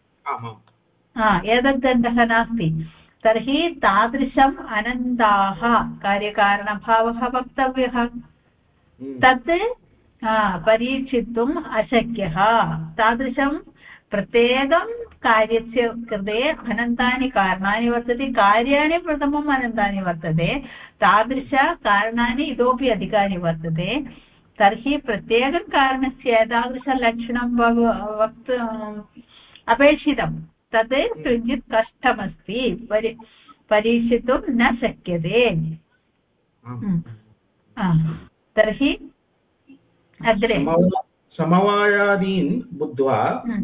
एतद् दण्डः नास्ति। तर्हि तादृशम् अनन्ताः कार्यकारणभावः वक्तव्यः। तत् परीक्षितुम् अशक्यः। तादृशं प्रत्येकं कार्यस्य कृते अनन्तानि कारणानि वर्तते। कार्याणि प्रथमम् अनन्तानि वर्तते, तादृशकारणानि इतोपि अधिकानि वर्तते। तर्हि प्रत्येकं कारणस्य एतादृशलक्षणं अपेक्षितं। तद् किञ्चित् कष्टमस्ति, परीक्षितुं न शक्यते। तर्हि अग्रे समवायादीन् बुद्ध्वा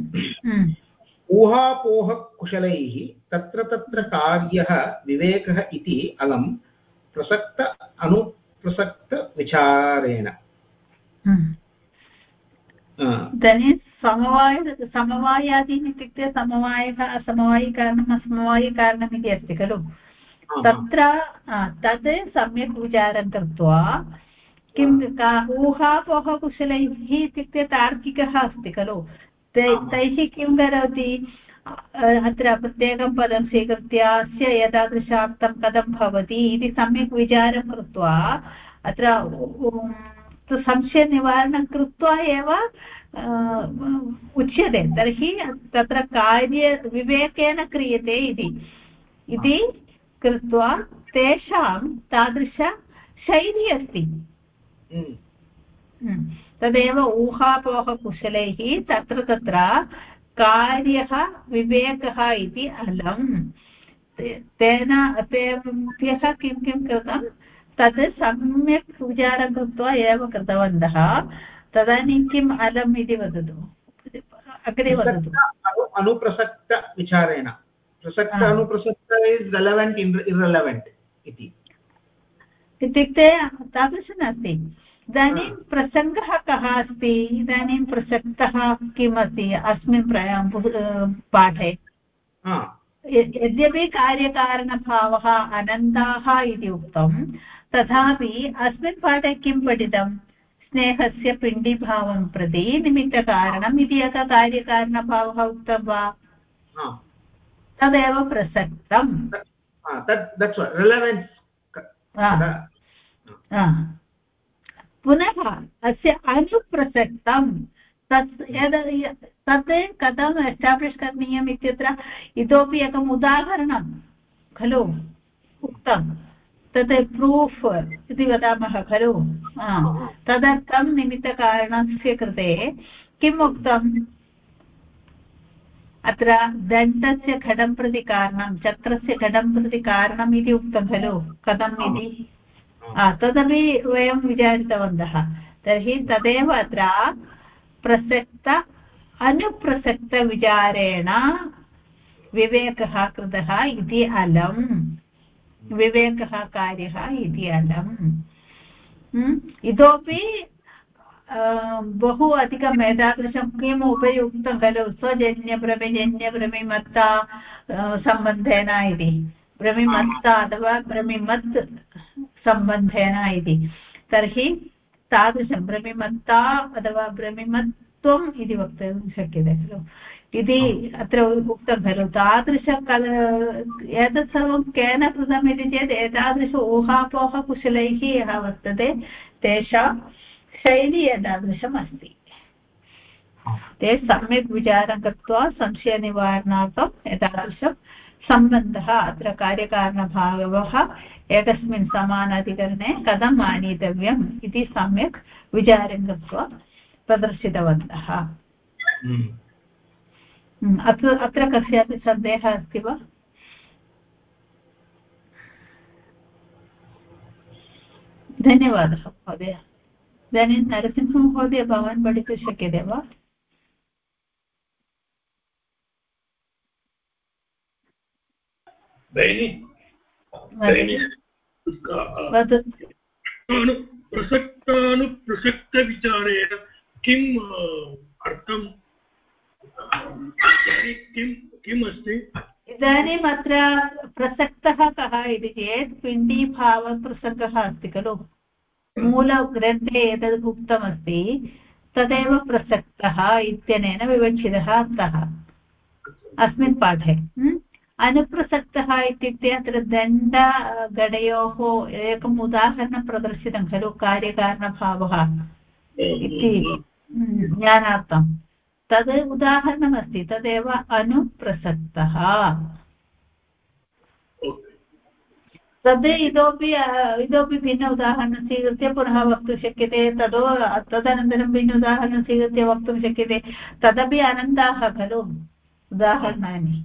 ऊहापोहकुशलैः तत्र तत्र कार्यः विवेकः इति अलं प्रसक्त अनुप्रसक्तविचारेण इदानीं समवायादीनि इत्युक्ते समवायः असमवायिकारणम् असमवायिकारणम् इति अस्ति खलु तत्र तद् सम्यक् विचारं कृत्वा किं ऊहापोहकुशलैः इत्युक्ते तार्किकः अस्ति खलु तैः किं करोति अत्र प्रत्येकं पदं स्वीकृत्य अस्य एतादृशार्थं कथं भवति इति सम्यक् विचारं कृत्वा अत्र संशयनिवारणं कृत्वा एव उच्यते तर्हि तत्र कार्यविवेकेन क्रियते इति कृत्वा तेषां तादृशशैली अस्ति तदेव ऊहापोहकुशलैः तत्र कार्यः विवेकः इति अलम् तेभ्यः किं कृतं तद् सम्यक् विचारं कृत्वा एव कृतवन्तः तदानीं किम् अलम् इति वदतु अग्रे वदतु अनुप्रसक्तविचारेण प्रसक्त अनुप्रसक्त इस् रेलेवेण्ट् इर्रेलेवेण्ट् इत्युक्ते तादृशं नास्ति इदानीं प्रसङ्गः कः अस्ति इदानीं प्रसक्तः किम् अस्ति अस्मिन् पाठे यद्यपि कार्यकारणभावः अनन्ताः इति उक्तं तथापि अस्मिन् पाठे किं पठितं स्नेहस्य पिण्डीभावं प्रति निमित्तकारणम् इति यः कार्यकारणभावः उक्तं वा तदेव प्रसक्तं पुनः अस्य अनुप्रसक्तं तत् कथम् एस्टाब्लिश् करणीयम् इत्यत्र इतोपि एकम् उदाहरणं खलु उक्तं तत् प्रूफ् इति वदामः खलु तदर्थं निमित्तकारणस्य कृते किम् उक्तम् अत्र दन्तस्य घटं प्रति कारणं चक्रस्य घटं प्रति कारणम् इति उक्तं खलु कथम् इति तदपि वयं विचारितवन्तः तर्हि तदेव अत्र प्रसक्त अनुप्रसक्तविचारेण विवेकः कृतः इति अलम् विवेकः कार्यः इति अलम् इतोपि बहु अधिकम् एतादृशं किम् उपयुक्तं खलु स्वजन्यभ्रमिजन्यभ्रमिमत्ता सम्बन्धेन इति भ्रमिमत्ता अथवा भ्रमिमत् सम्बन्धेन इति तर्हि तादृशं भ्रमिमत्ता अथवा भ्रमिमत्वम् इति वक्तुं शक्यते खलु इति अत्र उक्तं खलु तादृश एतत् सर्वं केन कृतम् इति चेत् एतादृश ऊहापोहकुशलैः यः वर्तते तेषां शैली एतादृशम् अस्ति ते सम्यक् विचारं कृत्वा संशयनिवारणार्थम् एतादृशं सम्बन्धः अत्र कार्यकारणभावः एकस्मिन् समानाधिकरणे कथम् आनीतव्यम् इति सम्यक् विचारं कृत्वा प्रदर्शितवन्तः अत्र कस्यापि सन्देहः अस्ति वा धन्यवादः महोदय इदानीं नरसिंहमहोदय भवान् पठितुं शक्यते वा प्रसक्तानुप्रसक्तविचारेण किम् अर्थं किम् अस्ति इदानीम् अत्र प्रसक्तः कः इति चेत् पिण्डीभावप्रसङ्गः अस्ति खलु मूलग्रन्थे एतद् उक्तमस्ति तदेव प्रसक्तः इत्यनेन विवक्षितः अर्थः अस्मिन् पाठे अनुप्रसक्तः इत्युक्ते अत्र दण्डगणयोः एकम् उदाहरणं प्रदर्शितं खलु कार्यकारणभावः इति ज्ञानार्थं तद् उदाहरणमस्ति तदेव अनुप्रसक्तः तद् इतोपि भिन्न उदाहरणं स्वीकृत्य पुनः वक्तुं शक्यते तदनन्तरं भिन्न उदाहरणं स्वीकृत्य वक्तुं शक्यते तदपि अनन्ताः खलु उदाहरणानि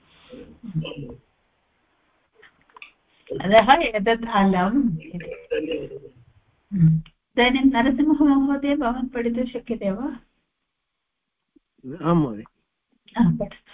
अतः एतत् अलम् इदानीं नरसिंहमहोदय भवान् पठितुं शक्यते वा आं महोदय पठतु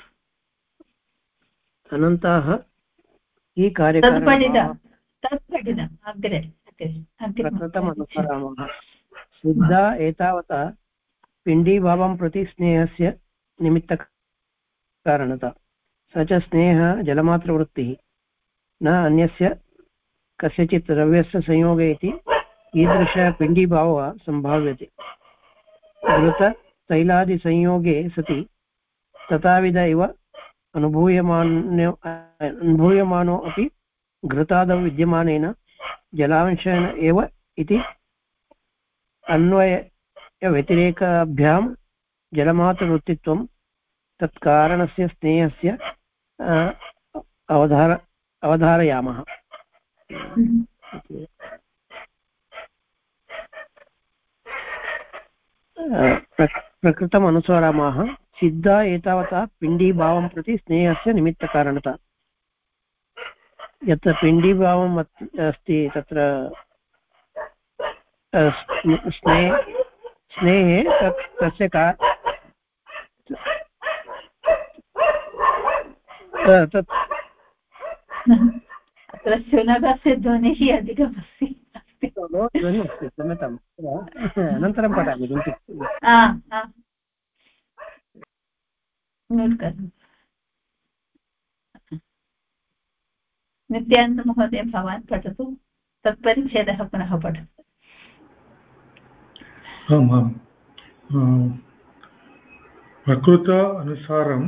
अनन्ताः ये तत् पठितम् अग्रे प्रकृतमनुसरामः सिद्धा एतावता पिण्डीभावं प्रति स्नेहस्य निमित्तकारणता स च स्नेहः जलमात्रवृत्तिः न अन्यस्य कस्यचित् द्रव्यस्य संयोगे इति ईदृशः पिण्डीभावः सम्भाव्यते घृततैलादिसंयोगे सति तथाविध इव अनुभूयमानो अपि घृतादौ विद्यमानेन जलांशेन एव इति अन्वयव्यतिरेकाभ्यां जलमात्रवृत्तित्वं तत्कारणस्य स्नेहस्य अवधारयामः। प्रकृतम् अनुसरामः सिद्धा एतावता पिण्डीभावं प्रति स्नेहस्य निमित्तकारणता यत्र पिण्डीभावम् अस्ति तत्र स्नेहे तस्य अत्र शुनकस्य ध्वनिः अधिकमस्ति ध्वनिः अस्ति क्षम्यताम् अनन्तरं पठामि किञ्चित् नित्यानन्दमहोदय भवान् पठतु तत्परिच्छेदः पुनः पठतु। आम् प्रकृत अनुसारं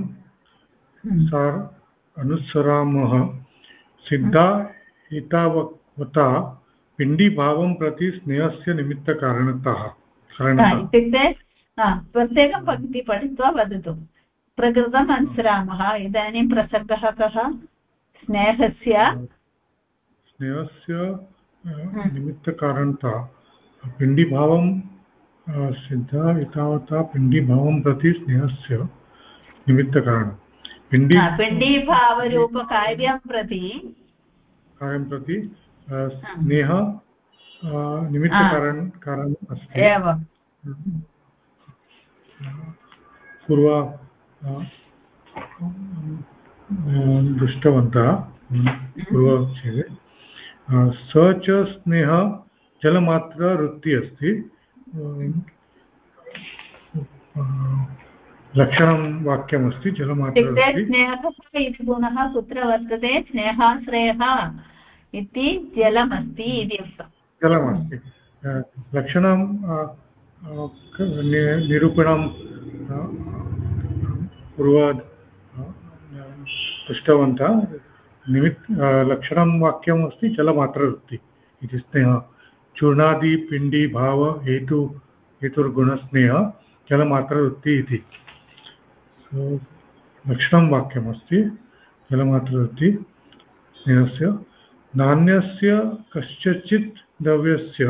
अनुसरामः सिद्धा एतावता पिण्डीभावं प्रति स्नेहस्य निमित्तकारणतः इत्युक्ते प्रत्येकं पङ्क्ति पठित्वा वदतु। प्रकृतम् अनुसरामः इदानीं प्रसक्तः कः? स्नेहस्य निमित्तकारणता पिण्डीभावं सिद्धा एतावता पिण्डीभावं प्रति स्नेहस्य निमित्तकारणं पिण्डीभावरूपकार्यं प्रति स्नेह निमित्तकारणम् अस्ति। पूर्व दृष्टवन्तः पूर्वविषये स च स्नेह जलमात्रवृत्तिः अस्ति। लक्षणं वाक्यमस्ति जलमात्रवृत्तिः। स्नेहः इति गुणः कुत्र वर्तते? स्नेहाश्रयः इति जलमस्ति इति उक्तं। जलमस्ति लक्षणं निरूपणं पूर्व पृष्टवन्तः लक्षणं वाक्यम् अस्ति जलमात्रवृत्ति इति स्नेहः चूर्णादिपिण्डीभाव हेतुर्गुणस्नेहः जलमात्रवृत्ति इति लक्षणं वाक्यमस्ति जलमात्रवृत्ति स्नेहस्य नान्यस्य कस्यचित् द्रव्यस्य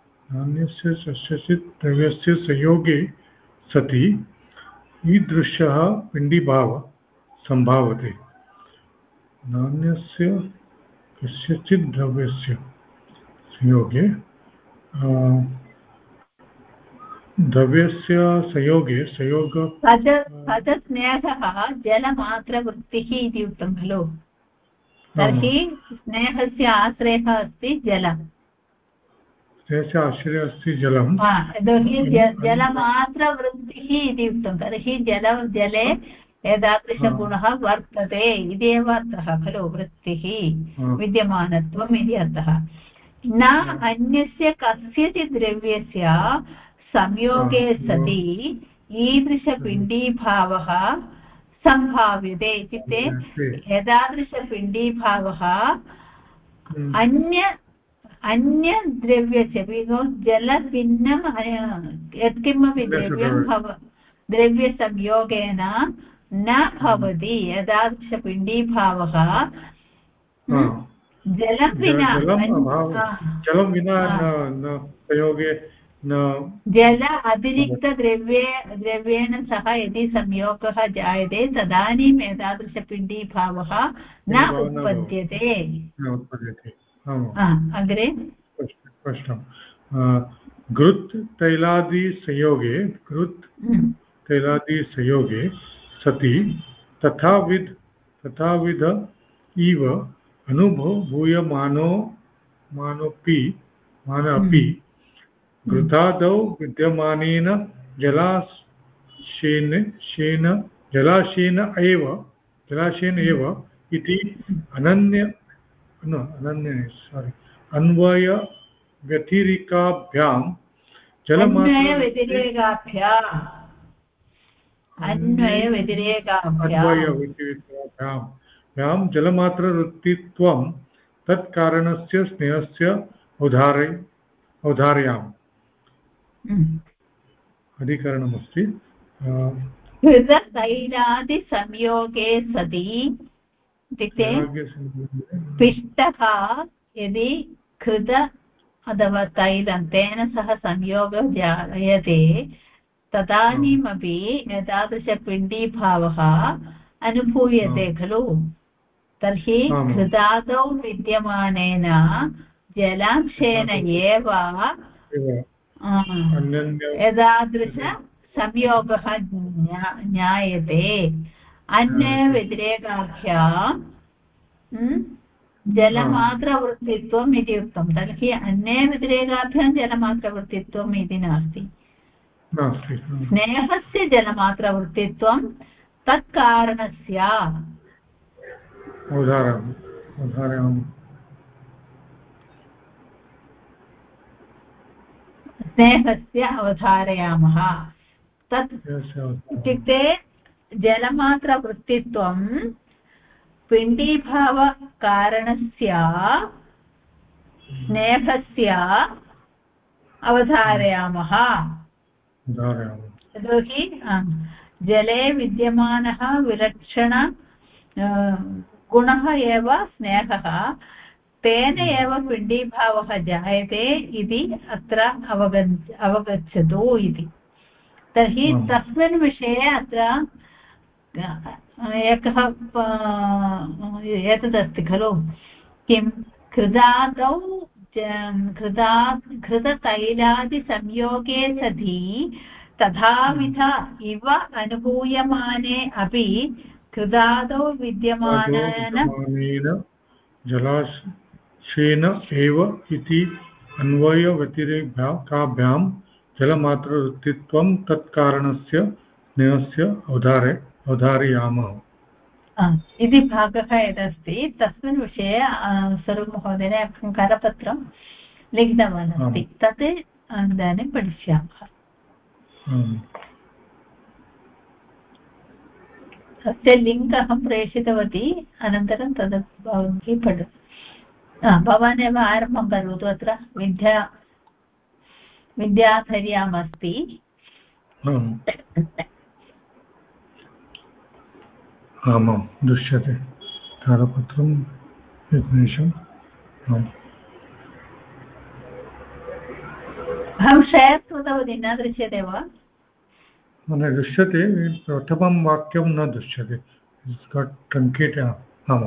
संयोगे सति ईदृशः पिण्डीभाव सम्भावते। नान्यस्य कस्यचित् द्रव्यस्य संयोगे स्नेहः जलमात्रवृत्तिः इति उक्तं खलु। तर्हि स्नेहस्य आश्रयः अस्ति जलं। स्नेहस्य आश्रयः अस्ति जलं। यतोहि जलमात्रवृत्तिः इति उक्तं। तर्हि जले एतादृशगुणः वर्तते इति एव अर्थः खलु। वृत्तिः विद्यमानत्वम् इति अर्थः। न अन्यस्य कस्यचित् द्रव्यस्य संयोगे सति ईदृशपिण्डीभावः सम्भाव्यते। इत्युक्ते एतादृशपिण्डीभावः अन्यद्रव्यस्य जलभिन्नं यत्किमपि द्रव्यसंयोगेन न भवति। एतादृशपिण्डीभावः जलं विना प्रयोगे जल अतिरिक्तद्रव्येण सह यदि संयोगः जायते तदानीम् एतादृशपिण्डीभावः न उत्पद्यते। अग्रे स्पष्टं घृत् तैलादिसंयोगे सति तथाविध इव अनुभूयमानोऽपि अपि घृतादौ विद्यमानेन जलाशयेन एव इति अन्वयव्यतिरिकाभ्यां अन्वयव्यतिरेकाभ्यां जलमात्रवृत्तित्वं तत्कारणस्य स्नेहस्य औदार्याम् अधिकरणमस्ति घृततैलादिसंयोगे सति इत्युक्ते पिष्टः यदि घृत अथवा तैलं तेन सह संयोगः जायते तदानीमपि एतादृशपिण्डीभावः अनुभूयते खलु तर्हि घृतादौ विद्यमानेन जलांशेन एव एतादृशसंयोगः ज्ञायते अन्यव्यतिरेकाभ्यां जलमात्रवृत्तित्वम् इति उक्तं तर्हि अन्ये व्यतिरेकाभ्यां जलमात्रवृत्तित्वम् इति नास्ति स्नेहस्य जलमात्रवृत्तित्वं तत्कारणस्य स्नेहस्य अवधारयामः तत् इत्युक्ते जलमात्रवृत्तित्वं पिण्डीभावकारणस्य स्नेहस्य अवधारयामः यतोहि जले विद्यमानः विलक्षण गुणः एव स्नेहः तेन एव पिण्डीभावः जायते इति अत्र अवगच्छतु इति तर्हि तस्मिन् विषये अत्र एकः एतदस्ति खलु किं घृततैलादिसंयोगे सति तथाविध इव अनुभूयमाने अपि घृतादौ विद्यमानेन जलाशयेन एव इति अन्वयव्यतिरेकाभ्यां जलमात्रवृत्तित्वं तत्कारणस्य स्नेहस्य औदार्यामः इति भागः यदस्ति तस्मिन् विषये स्वरूपमहोदयेन करपत्रं लिखितवान् अस्ति तत् इदानीं पठिष्यामः तस्य लिङ्क् अहं प्रेषितवती अनन्तरं तद् भवती पठतु भवान् एव आरम्भं करोतु अत्र विद्याधर्यामस्ति आमां दृश्यते तारपत्रम् एकनिमिषम् अहं शेर् कृतवती न दृश्यते वा दृश्यते प्रथमं वाक्यं न दृश्यते टङ्केट आमां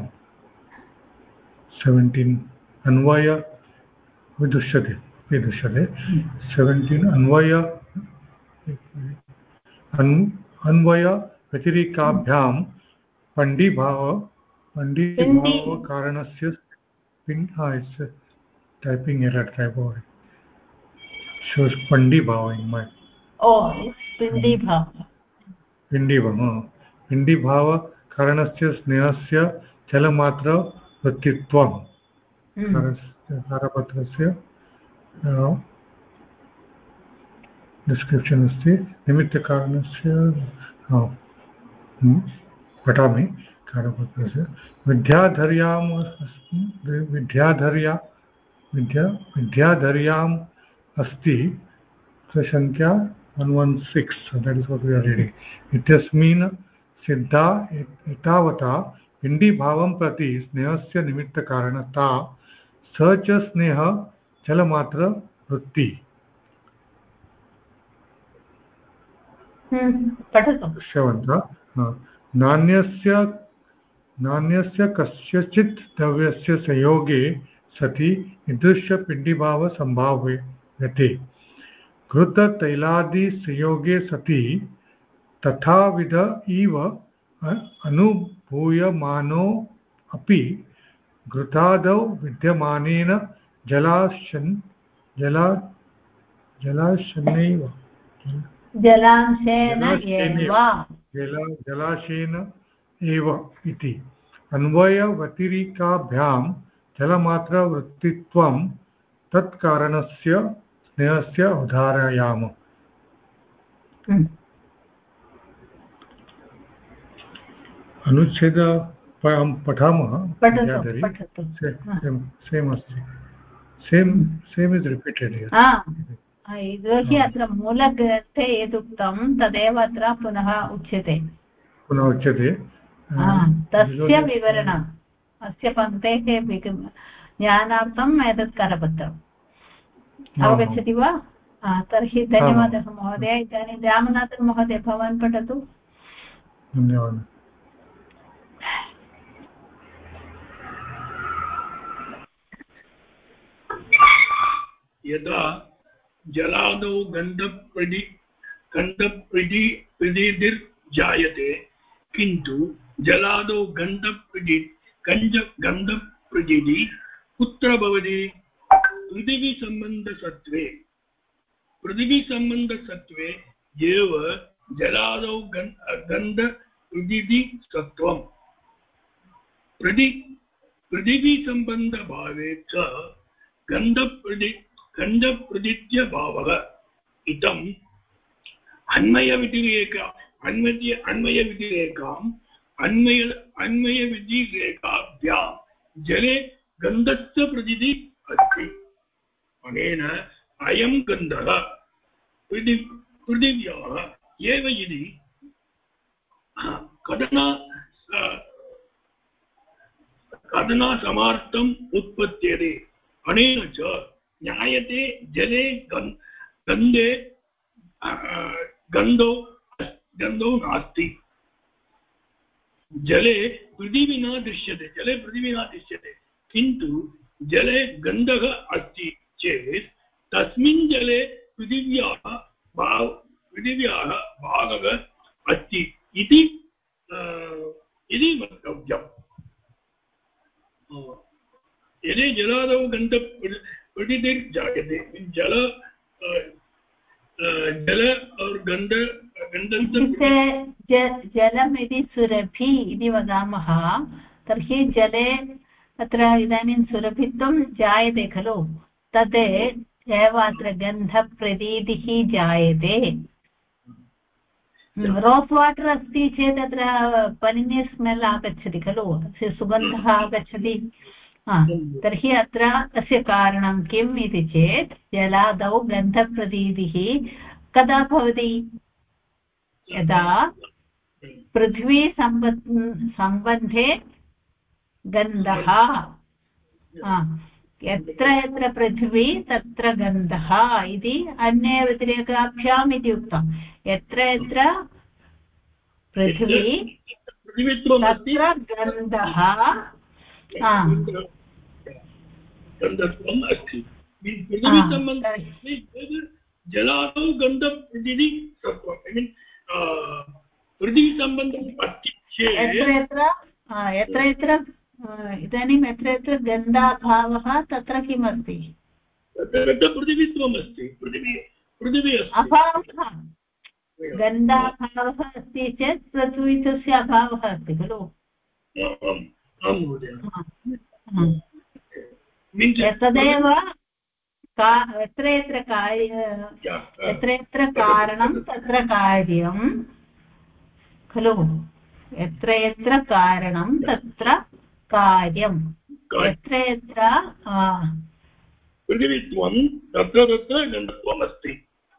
17 अन्वय दृश्यते 17 अन्वय व्यतिरेकाभ्यां पण्डीभावकारणस्य typing error type of shows पण्डीभाव in my पिण्डीभाव कारणस्य स्नेहस्य जलमात्र वृत्तित्वं तारपत्रस्य डिस्क्रिप्शन् अस्ति निमित्तकारणस्य पठामि तारपत्रस्य विद्याधर्याम् अस्ति संख्या 116 that is what we are reading इत्यस्मिन् सिद्धा एतावता पिण्डीभावं प्रति स्नेहस्य निमित्तकारणता स च स्नेह जलमात्र वृत्ति श्रवन्तः नान्यस्य कस्यचित् द्रव्यस्य संयोगे सति ईदृशपिण्डीभाव सम्भाव्यते घृततैलादिसंयोगे सति तथाविध इव अनुभूयमानो अपि घृतादौ विद्यमानेन जलाशनैव जलांशेन एव जलाशयेन एव इति अन्वयव्यतिरिकाभ्यां जलमात्रवृत्तित्वं तत्कारणस्य स्नेहस्य उदाहरयाम। अनुच्छेद पठामः। सेम् अस्ति, सेम् इस् रिपीटेड्। यतोहि अत्र मूलग्रन्थे यदुक्तं तदेव अत्र पुनः उच्यते। तस्य विवरणम् अस्य पङ्क्तेः ज्ञानार्थम् एतत् करपत्रम् अवगच्छति वा? तर्हि धन्यवादः महोदय। इदानीं रामनाथन् महोदय भवान् पठतु। धन्यवादः। यदा जलादौ गन्धप्रतीतिर्जायते किन्तु जलादौ गन्धप्रतीतिः कुत्र भवति? पृथिवीसम्बन्धसत्त्वे एव जलादौ गन्धप्रतीतिसत्त्वम्। पृथिवीसम्बन्धभावे च गन्धप्रतीत्यभावः। इदम् अन्वयव्यतिरेकाभ्यां जले गन्धस्य प्रतीतिः अस्ति। अनेन अयं गन्धः पृथिव्याः एव इति कथनासमार्थम् उत्पद्यते। अनेन च ज्ञायते जले गन्धो नास्ति। जले पृथिवी न दृश्यते किन्तु जले गन्धः अस्ति चेत् तस्मिन् जले पृथिव्याः भागः अस्ति इति वक्तव्यम्। यदि जलादौ गन्धप्रतीतिर्जायते, जल और जलम् इति सुरभि इति वदामः। तर्हि जले अत्र इदानीं सुरभित्वं जायते खलु, तद् एव अत्र गन्धप्रतीतिः जायते। रोस् वाटर् अस्ति चेत् अत्र पनीर् स्मेल् आगच्छति खलु, तस्य सुगन्धः आगच्छति। तर्हि अत्र तस्य कारणं किम् इति चेत् जलादौ गन्धप्रतीतिः कदा भवति? यदा पृथ्वी सम्बन्धे गन्धः, यत्र यत्र पृथ्वी तत्र गन्धः इति अन्यव्यतिरेकाभ्याम् इति उक्तं। यत्र यत्र पृथ्वी तत्र गन्धः गन्धत्वम् अस्ति। जलादौ गन्धप्रतीतिः पृथिवीसम्बन्धम् अस्ति चेत् यत्र यत्र इदानीं यत्र यत्र गन्धाभावः तत्र किम् अस्ति? पृथिवीत्वम् अस्ति। पृथिवी अभावः, गन्धाभावः अस्ति चेत् पृथ्वीत्वस्य अभावः अस्ति खलु। तदेव यत्र यत्र कारणं तत्र कार्यं खलु। यत्र यत्र कारणं तत्र कार्यं। यत्र यत्र पृथिवीत्वं तत्र गन्धत्वम् अस्ति।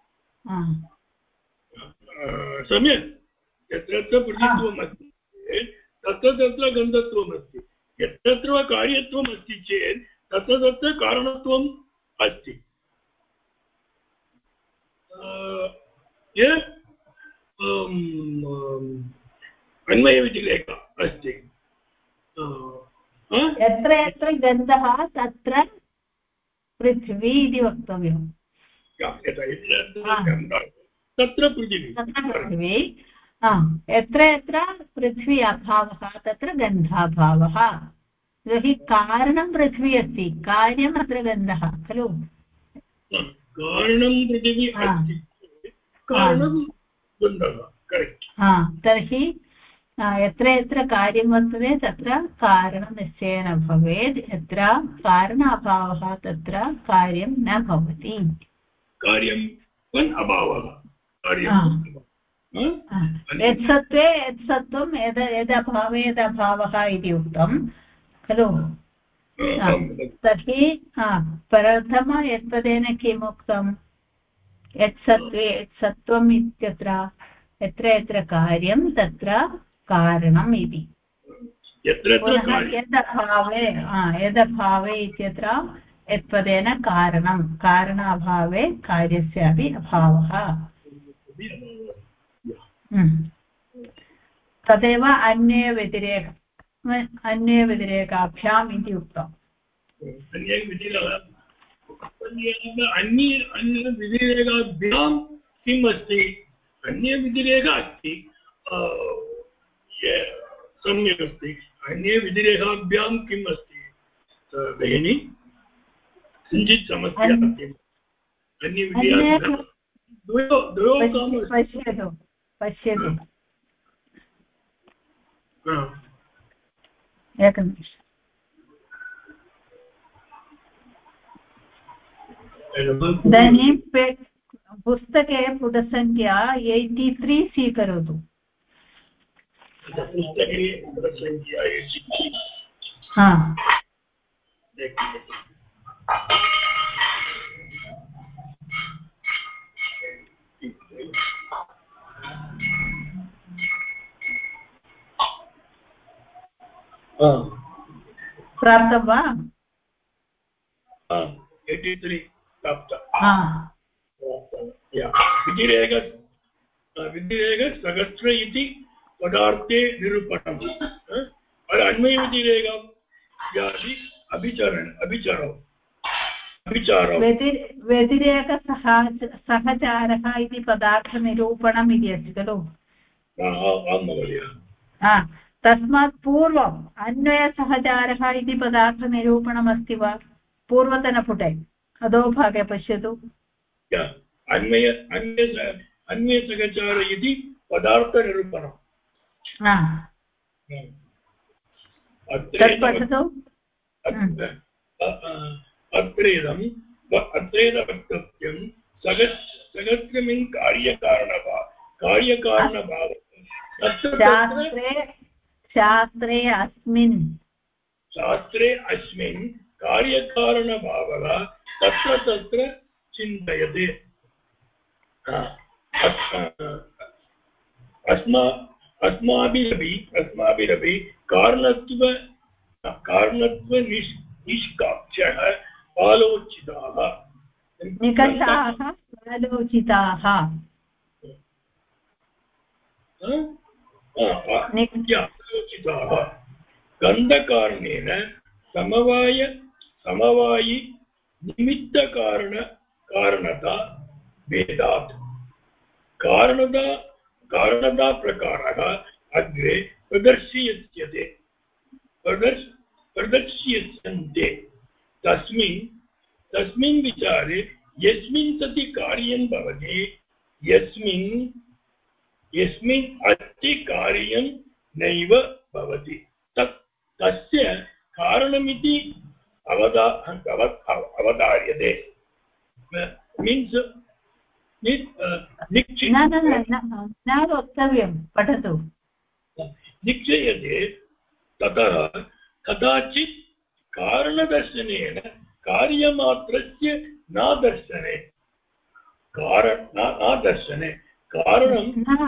सम्यक्। यत्र यत्र पृथिवीत्वम् अस्ति तत्र गन्धत्वम् अस्ति। यत्र कार्यत्वम् अस्ति चेत् तत्र कारणत्वम् अस्ति। अन्वयव्यतिरेकः अस्ति। यत्र यत्र गन्धः तत्र पृथ्वी इति वक्तव्यम्। तत्र पृथिवी यत्र यत्र पृथ्वी अभावः तत्र गन्धाभावः। तर्हि कारणं पृथ्वी अस्ति, कार्यम् अत्र गन्धः खलु। कारणं पृथिवी अस्ति कारणं गन्धः करेक्ट् तर्हि यत्र यत्र कार्यं वर्तते तत्र कारणं निश्चयेन भवेत् यत्र कारणाभावः तत्र कार्यं न भवति कार्यं अभावः यत्सत्त्वे यत्सत्त्वं यदभावे यदभावः इति उक्तं खलु तर्हि प्रथम यत्पदेन किम् उक्तं यत्सत्त्वे यत्सत्त्वम् इत्यत्र यत्र यत्र कार्यं तत्र कारणम् इति पुनः यदभावे इत्यत्र यत्पदेन कारणं कारणाभावे कार्यस्यापि अभावः तदेव अन्यव्यतिरेकाभ्याम् इति उक्तम् अन्यव्यतिरेकाभ्यां किम् अस्ति अन्यव्यतिरेकः अस्ति सम्यक् अस्ति अन्यव्यतिरेकाभ्यां किम् अस्ति भगिनी किञ्चित् समस्या अस्ति पश्यतु एकनिमिषम् इदानीं पुस्तके पुटसङ्ख्या 83 स्वीकरोतु पुस्तके पुटसङ्ख्या 83 प्राप्तं वा 83 विधिरेकसहस्र इति पदार्थे निरूपणम् अन्वयव्यतिरेकं व्यतिरेकसहचारः इति पदार्थनिरूपणम् इति अस्ति खलु आं महोदय तस्मात् पूर्वम् अन्वयसहचारः इति पदार्थनिरूपणमस्ति वा पूर्वतनपुटे अधोभागे पश्यतु अन्वयसहचार इति पदार्थनिरूपणम् तत् पठतु अत्रेदं वक्तव्यं सहस्रमिन् कार्यकारणभावः शास्त्रे अस्मिन् कार्यकारणभावः तत्र तत्र चिन्तयते अस्माभिरपि कारणत्वनिष्काक्षः आलोचिताः निकषाः आलोचिताः गन्धकारणेन समवायि निमित्तकारणता भेदात् कारणता प्रकारः अग्रे प्रदर्श्यन्ते तस्मिन् विचारे यस्मिन् सति कार्यं भवति यस्मिन् अस्ति कार्यं नैव भवति तस्य कारणमिति अवधार्यते मीन्स् न वक्तव्यं पठतु निश्चयते ततः कदाचित् कारणदर्शनेन कार्यमात्रस्य न दर्शने कारणं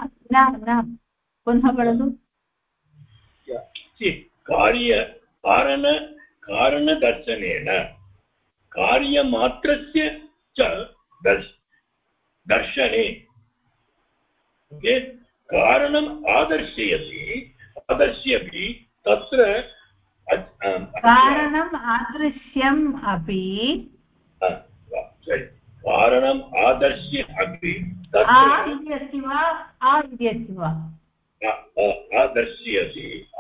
पुनः पठतु कारणदर्शनेन कार्यमात्रस्य च दर्शने कारणम् आदर्श्यपि तत्र कारणम् आदृश्यम् अपि कारणम् आदर्श्य अपि इति अस्ति वा इति अस्ति वा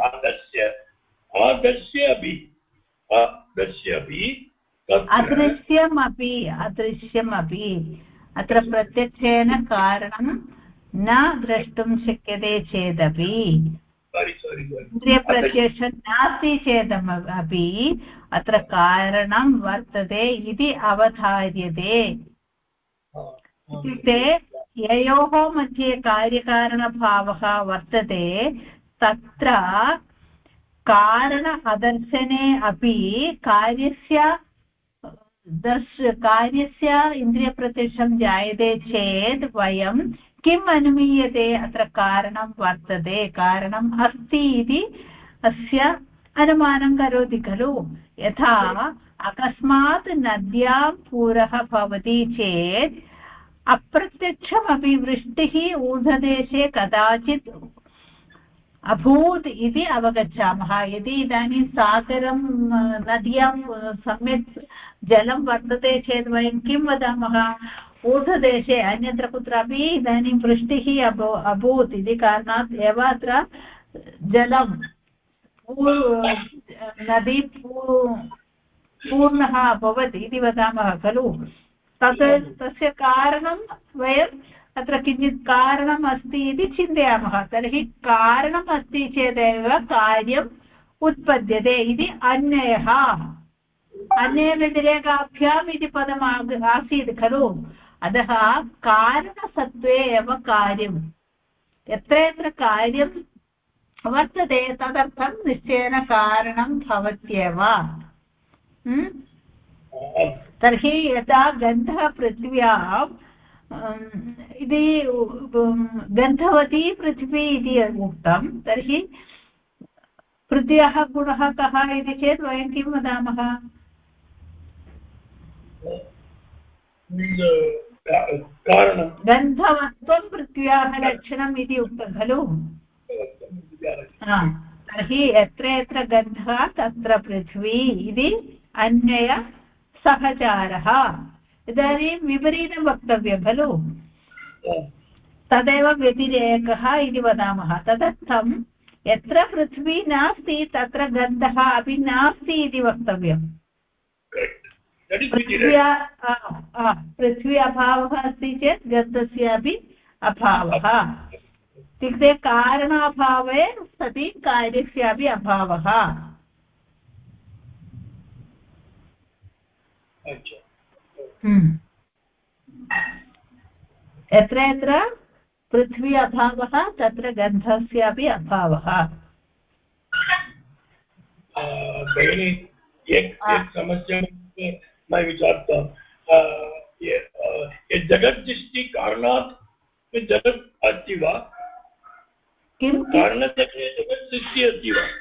आदृश्य दृश्यमपि अदृश्यमपि अत्र प्रत्यक्षेन कारणं न द्रष्टुं शक्यते चेदपि इन्द्रियप्रत्यक्षं नास्ति चेदपि अत्र कारणं वर्तते इति अवधार्यते। इत्युक्ते ययोः मध्ये कार्यकारणभावः वर्तते तत्र कारण अदर्शने अपि कार्यस्य इन्द्रियप्रत्यक्षं जायते चेत् वयं किम् अनुमीयते अत्र कारणं वर्तते कारणम् अस्ति इति अस्य अनुमानं करोति खलु। यथा अकस्मात् नद्यां पूरः भवति चेत् अप्रत्यक्षमपि वृष्टिः ऊर्ध्वदेशे कदाचित् अभूत् इति अवगच्छामः। यदि इदानीं सागरं नद्यां सम्यक् जलं वर्तते चेत् वयं किं वदामः ऊर्ध्वदेशे अन्यत्र कुत्रापि इदानीं वृष्टिः अभूत् इति कारणात् एव अत्र जलं नदी पूर्णः अभवत् इति वदामः खलु। तस्य कारणं वयम् अत्र किञ्चित् कारणम् अस्ति इति चिन्तयामः। तर्हि कारणम् अस्ति चेदेव कार्यम् उत्पद्यते इति अन्वयः। अन्वयव्यतिरेकाभ्याम् इति पदम् आसीत् खलु। अतः कारणसत्त्वे एव कार्यम् यत्र यत्र कार्यं वर्तते तदर्थं निश्चयेन कारणं भवत्येव। तर्हि यदा गन्धः पृथिव्यां इति गन्धवती पृथिवी इति उक्तं तर्हि पृथिव्याः गुणः कः इति चेत् वयं किं वदामः गन्धवत्वं पृथिव्याः लक्षणम् इति उक्तं खलु। तर्हि यत्र यत्र गन्धः तत्र पृथ्वी इति अन्वय सहचारः। इदानीं विपरीतं वक्तव्यं खलु तदेव व्यतिरेकः इति वदामः। तदर्थं यत्र पृथ्वी नास्ति तत्र गन्धः अपि नास्ति इति वक्तव्यम्। पृथ्वी अभावः अस्ति चेत् गन्धस्यापि अभावः। इत्युक्ते कारणाभावे सति कार्यस्यापि अभावः। यत्र यत्र पृथ्वी अभावः तत्र गन्धस्यापि अभावः। एक समस्या मैं विचारता जगत् सृष्टि कारणात् जगत् अस्ति वा किं कारणतः जगत् सृष्टि अस्ति वा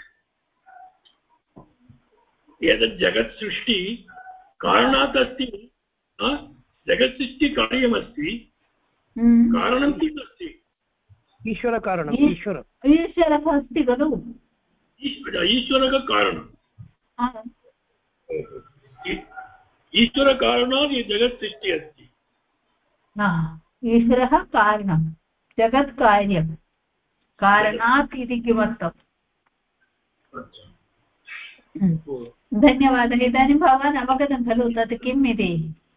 एतत् जगत् सृष्टि कारणात् अस्ति जगत् सृष्टि कार्यमस्ति कारणं किम् अस्ति ईश्वरकारणम् ईश्वरः अस्ति खलु ईश्वरः कारणम् ईश्वरकारणात् जगत् सृष्टिः अस्ति। ईश्वरः कारणं जगत् कार्यं कारणात् इति किमर्थम्। धन्यवादः। इदानीं भवान् अवगतं खलु तत् किम् इति।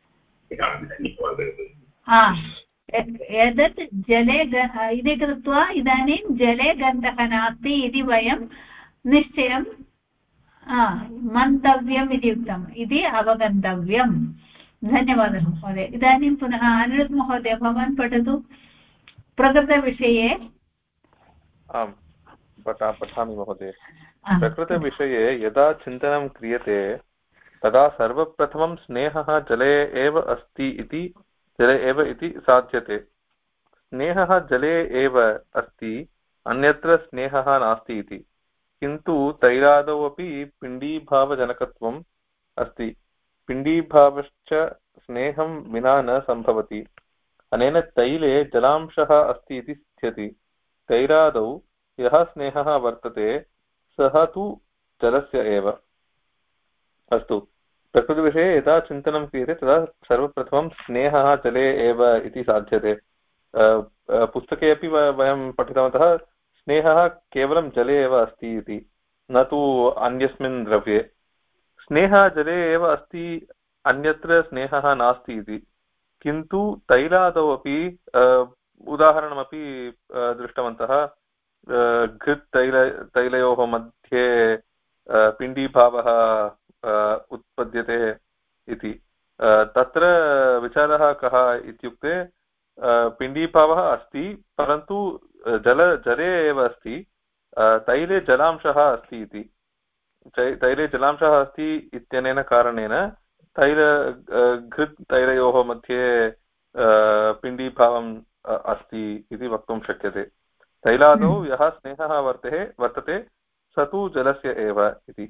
एतत् जले इति कृत्वा इदानीं जले गन्धः नास्ति इति वयं निश्चयं मन्तव्यम् इति उक्तम् इति अवगन्तव्यम्। धन्यवादः महोदय। इदानीं पुनः अनिरुद्ध महोदय भवान् पठतु प्रकृतविषये। आम् पठामि महोदय। प्रकृतविषये यदा चिन्तनं क्रियते तदा सर्वप्रथमं स्नेहः जले एव इति साध्यते। स्नेहः जले एव अस्ति अन्यत्र स्नेहः नास्ति इति। किन्तु तैलादौ अपि पिण्डीभावजनकत्वम् अस्ति। पिण्डीभावश्च स्नेहं विना न सम्भवति। अनेन तैले जलांशः अस्ति इति स्थियति। तैलादौ यः स्नेहः वर्तते सः तु जलस्य एव। अस्तु, प्रकृतिविषये यदा चिन्तनं क्रियते तदा सर्वप्रथमं स्नेहः जले एव इति साध्यते। पुस्तके अपि वयं पठितवन्तः स्नेहः केवलं जले एव अस्ति इति, न तु अन्यस्मिन् द्रव्ये। स्नेहः जले एव अस्ति अन्यत्र स्नेहः नास्ति इति, किन्तु तैलादौ अपि उदाहरणमपि दृष्टवन्तः, घृत् तैलयोः मध्ये पिण्डीभावः उत्पद्यते इति। तत्र विचारः कः इत्युक्ते पिण्डीभावः अस्ति, परन्तु जले एव अस्ति, तैले जलांशः अस्ति इति। तैले जलांशः अस्ति इत्यनेन कारणेन घृत् तैलयोः मध्ये पिण्डीभावम् अस्ति इति वक्तुं शक्यते। तैलादौ यः स्नेहः वर्तते स तु जलस्य एव इति।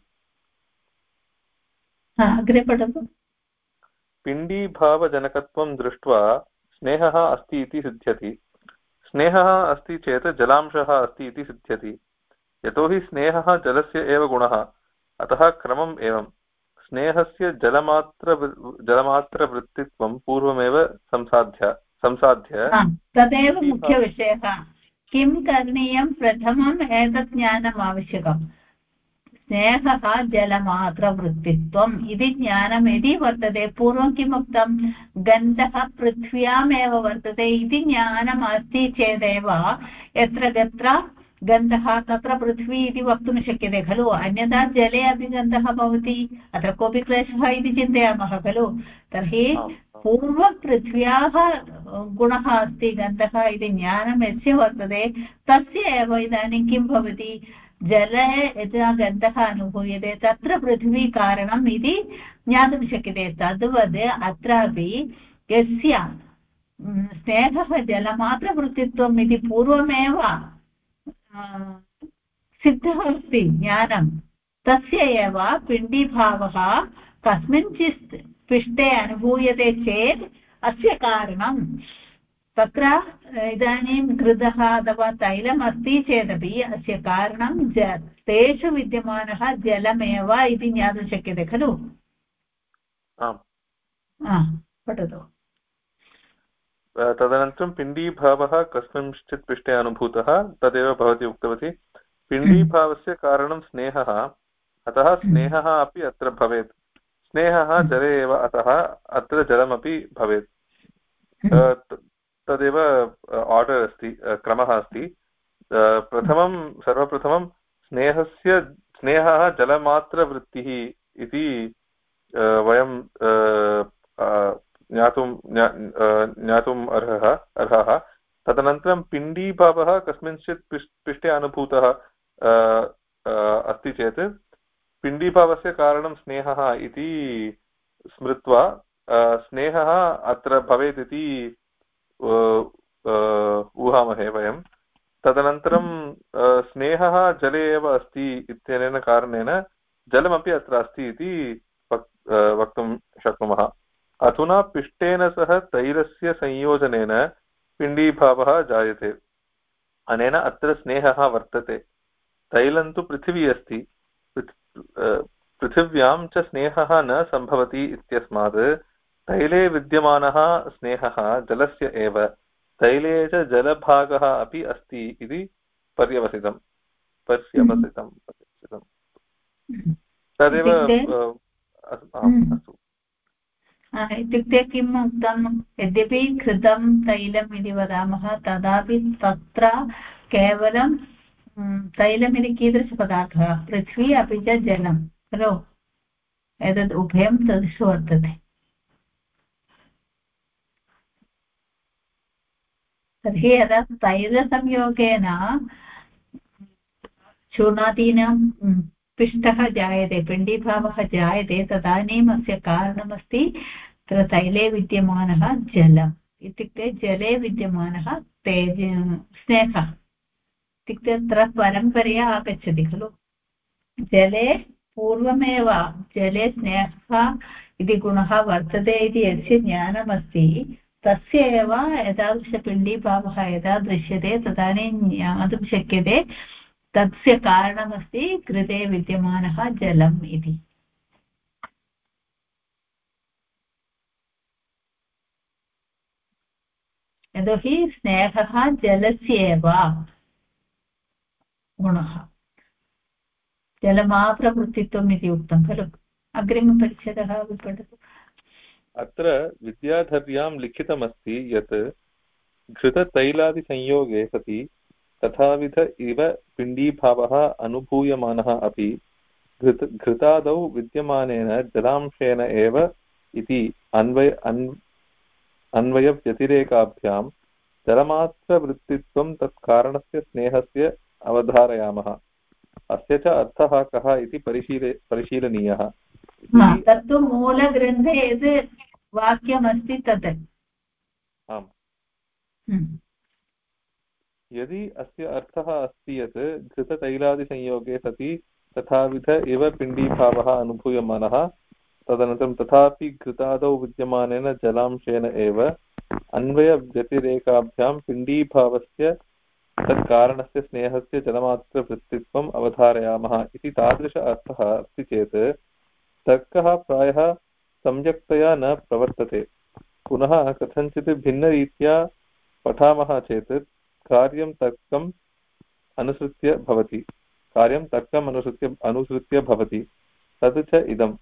अग्रे पठतु। पिण्डीभावजनकत्वं दृष्ट्वा स्नेहः अस्ति इति सिद्ध्यति। स्नेहः अस्ति चेत् जलांशः अस्ति इति सिद्ध्यति। यतोहि स्नेहः जलस्य एव गुणः, अतः क्रमम् एवं। स्नेहस्य जलमात्रवृत्तित्वं पूर्वमेव संसाध्य तदेव मुख्यविषयः। किं करणीयं? प्रथमम् एतत् ज्ञानम् आवश्यकम्। स्नेहः जलमात्रवृत्तित्वम् इति ज्ञानं यदि वर्तते, पूर्वं किम् उक्तं? गन्धः पृथ्व्यामेव वर्तते इति ज्ञानम् अस्ति चेदेव यत्र गत्र गन्धः तत्र पृथ्वी इति वक्तुं शक्यते खलु। अन्यथा जले अपि गन्धः भवति, अत्र कोऽपि क्लेशः इति चिन्तयामः खलु। तर्हि पूर्वं पृथ्व्याः गुणः अस्ति गन्धः इति ज्ञानं यस्य वर्तते तस्य एव इदानीं किं भवति? जले यदा गन्धः अनुभूयते तत्र पृथ्वी कारणम् इति ज्ञातुं शक्यते। तद्वद् अत्रापि यस्य स्नेहः जलमात्रवृत्तित्वम् इति पूर्वमेव सिद्धः अस्ति ज्ञानं, तस्य एव पिण्डीभावः कस्मिंश्चित् पिष्टे अनुभूयते चेत् अस्य कारणं तत्र इदानीं घृतः अथवा तैलम् अस्ति चेदपि अस्य कारणं तेषु विद्यमानः जलमेव इति ज्ञातुं शक्यते खलु। पठतु। तदनन्तरं पिण्डीभावः कस्मिंश्चित् पिष्टे अनुभूतः, तदेव भवती उक्तवती। पिण्डीभावस्य कारणं स्नेहः, अतः स्नेहः अपि अत्र भवेत्। स्नेहः जले एव, अतः अत्र जलमपि भवेत्। तदेव आर्डर् अस्ति, क्रमः अस्ति। सर्वप्रथमं स्नेहः जलमात्रवृत्तिः इति वयं ज्ञातुम् अर्हः। तदनन्तरं पिण्डीभावः कस्मिंश्चित् पिष्टे अनुभूतः अस्ति चेत् पिण्डीभावस्य कारणं स्नेहः इति स्मृत्वा स्नेहः अत्र भवेत् इति ऊहामहे वयं। तदनन्तरं स्नेहः जले एव अस्ति इत्यनेन कारणेन जलमपि अत्र अस्ति इति वक्तुं शक्नुमः। अधुना पिष्टेन सह तैलस्य संयोजनेन पिण्डीभावः जायते। अनेन अत्र स्नेहः वर्तते। तैलं तु पृथिवी अस्ति, पृथिव्यां च स्नेहः न सम्भवति इत्यस्मात् तैले विद्यमानः स्नेहः जलस्य एव, तैले च जलभागः अपि अस्ति इति पर्यवसितम्। तदेव अस्तु। इत्युक्ते किम् उक्तं? यद्यपि घृतं तैलम् इति वदामः तदापि तत्र केवलं तैलमिति कीदृशपदार्थः? पृथ्वी अपि च जलं खलु। एतद् उभयं तदृशु वर्तते। तर्हि यदा तैलसंयोगेन चूर्णादीनां पिष्टः जायते, पिण्डीभावः जायते, तदानीम् अस्य कारणमस्ति तत्र तैले विद्यमानः जलम्। इत्युक्ते जले विद्यमानः स्नेहः इत्युक्ते अत्र परम्परया आगच्छति खलु। जले पूर्वमेव जले स्नेहः इति गुणः वर्तते इति यस्य ज्ञानमस्ति तस्य एव एतादृशपिण्डीभावः यदा दृश्यते तदानीं ज्ञातुं शक्यते तस्य कारणमस्ति घृते विद्यमानः जलम् इति। यतोहि स्नेहः जलस्य एव गुणः, जलमात्रवृत्तित्वम् इति उक्तं खलु। अग्रिमपरिच्छेदः पठतु। अत्र विद्याधर्यां लिखितमस्ति यत् घृततैलादिसंयोगे सति तथाविध इव पिण्डीभावः अनुभूयमानः अपि घृतादौ विद्यमानेन जलांशेन एव इति अन्वयव्यतिरेकाभ्यां जलमात्रवृत्तित्वं तत्कारणस्य स्नेहस्य अवधारयामः। अस्य च अर्थः कः इति परिशीलनीयः। तत्तु मूलग्रन्थे यद् वाक्यमस्ति तत्। आम्, यदि अस्य अर्थः अस्ति यत् घृततैलादिसंयोगे सति तथाविध इव पिण्डीभावः अनुभूयमानः, तदनन्तरं तथापि घृतादौ विद्यमानेन जलांशेन एव अन्वयव्यतिरेकाभ्यां पिण्डीभावस्य तत्कारणस्य स्नेहस्य जलमात्रवृत्तित्वम् अवधारयामः इति तादृश अर्थः अस्ति चेत् तर्कः प्रायः सम्यक्तया न प्रवर्तते। पुनः कथञ्चित् भिन्नरीत्या पठामः चेत् कार्यं तर्कम् अनुसृत्य भवति। तद् च इदम्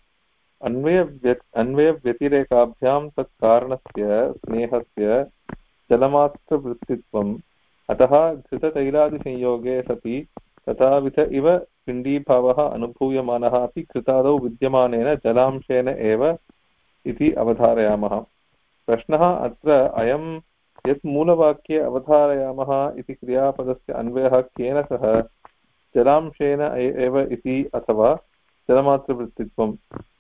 अन्वयव्यतिरेकाभ्यां तत्कारणस्य स्नेहस्य जलमात्रवृत्तित्वम्। अतः घृततैलादिसंयोगे सति तथाविध इव पिण्डीभावः अनुभूयमानः अपि घृतादौ विद्यमानेन जलांशेन एव इति अवधारयामः। प्रश्नः अत्र अयं यत् मूलवाक्ये अवधारयामः इति क्रियापदस्य अन्वयः केन सह जलांशेन एव इति अथवा जलमात्रवृत्तित्वम्।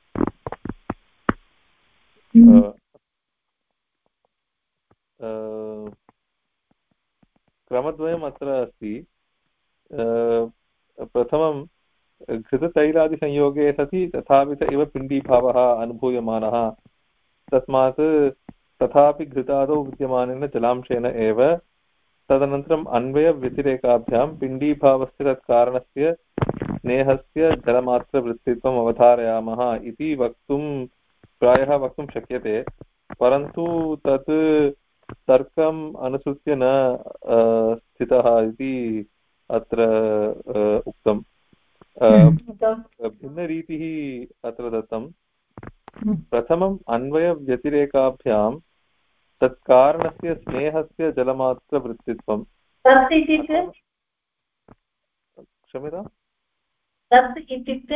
क्रमद्वयम् अत्र अस्ति। प्रथमं घृततैलादिसंयोगे सति तथाविध इव पिण्डीभावः अनुभूयमानः, तस्मात् तथापि घृतादौ विद्यमानेन जलांशेन एव। तदनन्तरम् अन्वयव्यतिरेकाभ्यां पिण्डीभावस्य तत्कारणस्य स्नेहस्य जलमात्रवृत्तित्वम् अवधारयामः इति प्रायः वक्तुं शक्यते, परन्तु तत् तर्कम् अनुसृत्य न स्थितः इति अत्र उक्तम्। भिन्नरीतिः अत्र दत्तं। प्रथमम् अन्वयव्यतिरेकाभ्यां तत्कारणस्य स्नेहस्य जलमात्रवृत्तित्वम्। क्षम्यताम्, तत् इत्युक्ते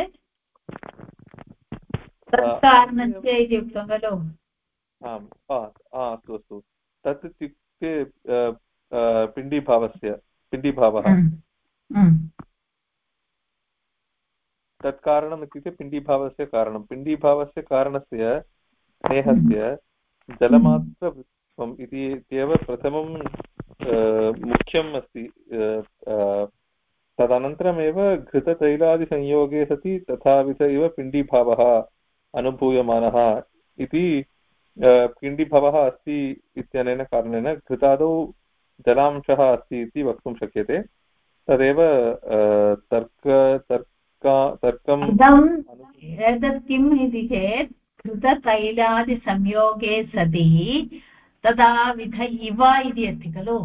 तत्कारणस्य इति उक्तं खलु। आम्, अस्तु। तत् इत्युक्ते पिण्डीभावः। तत्कारणम् इत्युक्ते पिण्डीभावस्य कारणं। पिण्डीभावस्य कारणस्य स्नेहस्य जलमात्रवृत्तित्वम् इत्येव प्रथमं मुख्यम् अस्ति। तदनन्तरमेव घृततैलादिसंयोगे सति तथाविध इव पिण्डीभावः अनुभूयमानः इति। पिण्डीभावः अस्ति इत्यनेन कारणेन घृतादौ जलांशः अस्ति इति वक्तुं शक्यते। तदेव तर्कम्। एतत् किम् इति चेत् घृततैलादिसंयोगे सति तदाविध इव इति अस्ति खलु।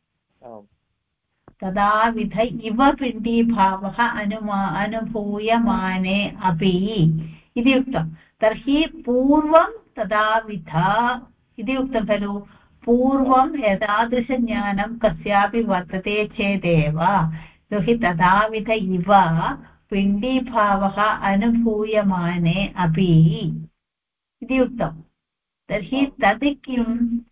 तदाविध इव पिण्डीभावः अनुभूयमाने अपि इति उक्तं। तर्हि पूर्वं तदाविध इति उक्तं खलु। पूर्वं एतादृशज्ञानं कस्यापि वर्तते चेदेव तर्हि तदाविध इव पिण्डीभावः अनुभूयमाने अपि इति उक्तं। तर्हि तद् किं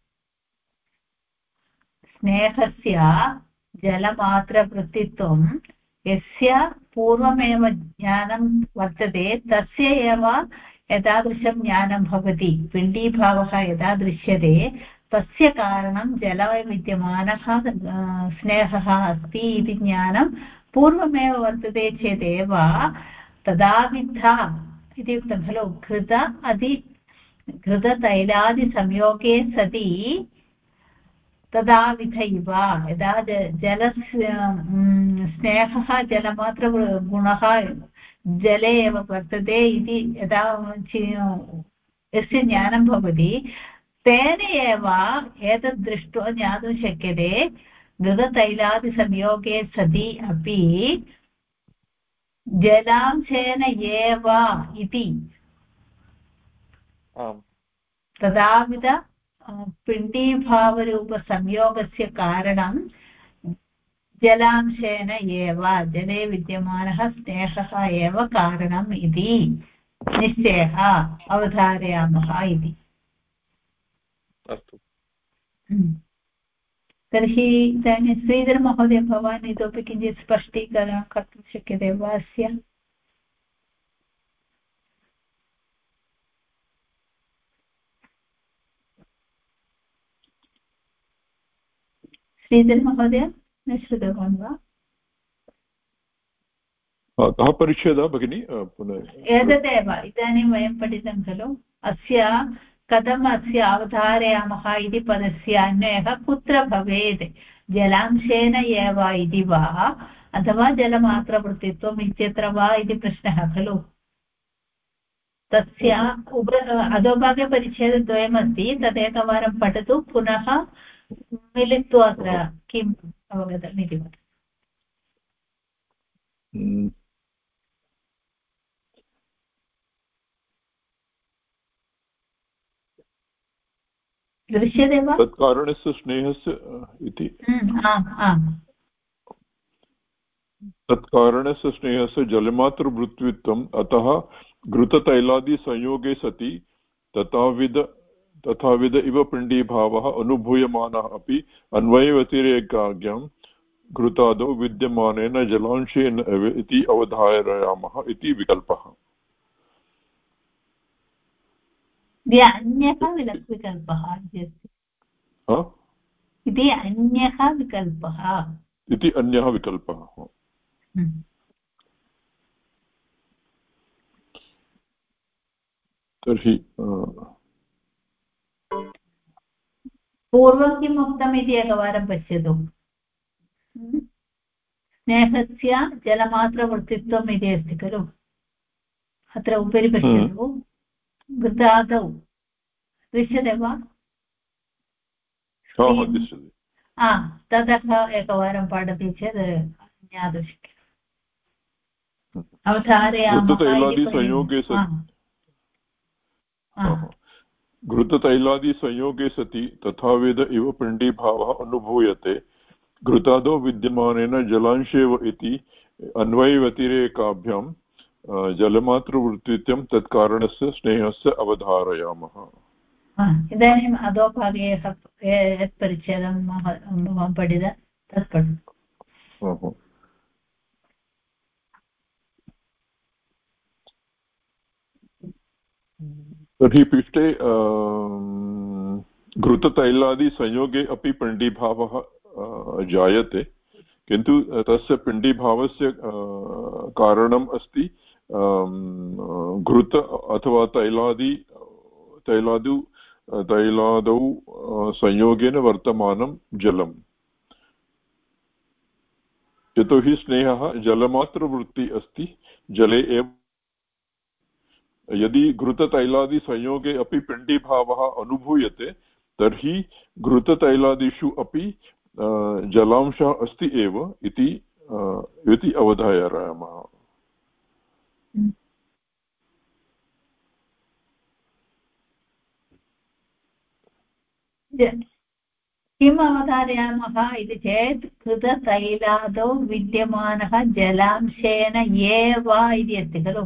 स्नेहस्य जलमात्रवृत्तित्वं यस्य पूर्वमेव ज्ञानं वर्तते तस्य एव एतादृशं ज्ञानं भवति। पिण्डीभावः यदा दृश्यते तस्य कारणं जले विद्यमानः स्नेहः अस्ति इति ज्ञानं पूर्वमेव वर्तते चेदेव तदाविध इति उक्तं खलु। घृततैलादिसंयोगे सति तदाविध इव यदा जलस्य स्नेहः जलमात्रगुणः जले एव वर्तते इति यदा यस्य ज्ञानं भवति तेन एव एतद् दृष्ट्वा ज्ञातुं शक्यते घृततैलादिसंयोगे सति अपि जलांशेन एव इति। तदाविध पिण्डीभावरूपसंयोगस्य कारणं जलांशेन एव जले विद्यमानः स्नेहः एव कारणम् इति निश्चयः अवधारयामः इति। अस्तु तर्हि इदानीं श्रीधरमहोदय भवान् इतोपि किञ्चित् स्पष्टीकरणं कर्तुं शक्यते वा अस्य? श्रीधरमहोदय न श्रुतवान् वा? कः परिच्छेदः भगिनी पुनः? एतदेव इदानीं वयं पठितं खलु अस्य कथम् अस्य अवधारयामः इति पदस्य अन्वयः कुत्र भवेत् जलांशेन एव इति वा अथवा जलमात्रवृत्तित्वम् इत्यत्र वा इति प्रश्नः खलु। तस्य अधोभागे परिच्छेदद्वयमस्ति तदेकवारं पठतु पुनः मिलित्वा अत्र किम् अवगतम् इति वदतु। दृश्यते वा? तत्कारणस्य स्नेहस्य इति तत्कारणस्य स्नेहस्य जलमात्रवृत्तित्वम् अतः घृततैलादिसंयोगे सति तथाविध इव पिण्डीभावः अनुभूयमानः अपि अन्वयव्यतिरेकाज्ञं घृतादौ विद्यमानेन जलांशेन इति अवधारयामः इति विकल्पः। अन्यः विकल्पः इति अन्यः विकल्पः इति अन्यः विकल्पः। तर्हि पूर्वं किम् उक्तम् इति एकवारं पश्यतु। स्नेहस्य जलमात्रवृत्तित्वम् इति अस्ति खलु अत्र उपरि पश्यतु घृतादौ दृश्यते वा? ततः एकवारं पठति चेत् ज्ञातुं शक्यते। घृततैलादिसंयोगे सति तथाविध इव पिण्डीभावः अनुभूयते घृतादौ विद्यमानेन जलांशेव इति अन्वयव्यतिरेकाभ्यां जलमात्रवृत्तित्वं तत्कारणस्य स्नेहस्य अवधारयामः। इदानीम् अधोभागे यत् परिच्छेदं भवान् पठित तत् पठतु। तर्हि पृष्ठे घृततैलादिसंयोगे अपि पिण्डीभावः जायते किन्तु तस्य पिण्डीभावस्य कारणम् अस्ति घृत अथवा तैलादौ संयोगेन वर्तमानं जलम्। यतोहि स्नेहः जलमात्रवृत्ति अस्ति जले एव। यदि घृततैलादिसंयोगे अपि पिण्डीभावः अनुभूयते तर्हि घृततैलादिषु अपि जलांशः अस्ति एव इति अवधारयामः। किम् अवधारयामः इति चेत् घृततैलादौ विद्यमानः जलांशेन एव इति अस्ति खलु।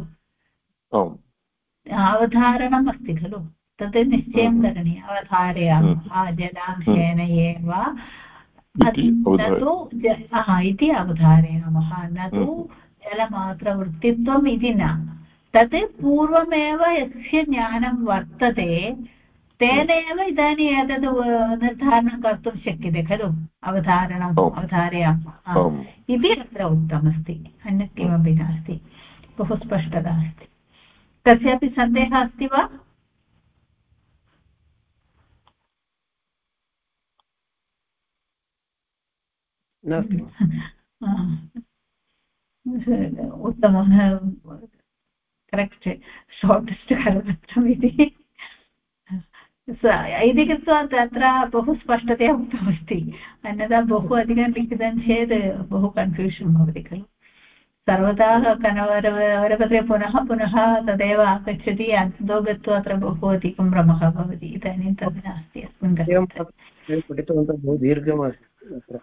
अवधारणम् अस्ति खलु तत् निश्चयं करणीयम्। अवधारयामः जलांशेन एव न तु इति अवधारयामः न तु जलमात्रवृत्तित्वम् इति न। तत् पूर्वमेव यस्य ज्ञानं वर्तते तेन एव इदानीम् एतद् निर्धारणं कर्तुं शक्यते खलु। अवधारयामः इति अत्र उक्तमस्ति अन्यत् किमपि नास्ति। बहु स्पष्टता अस्ति। कस्यापि सन्देहः अस्ति वा? उत्तमः करेक्ट् शार्टेस्ट् करणम् इति कृत्वा तत्र बहु स्पष्टतया उक्तमस्ति। अन्यथा बहु अधिकं लिखितं चेत् बहु कन्फ्यूषन् भवति खलु। सर्वदा कनवरपत्रे पुनः पुनः तदेव आगच्छति अन्ततो गत्वा अत्र बहु अधिकं भ्रमः भवति इदानीं तद् नास्ति अस्मिन् एवं गते पठितवन्तः बहु दीर्घमस्ति अत्र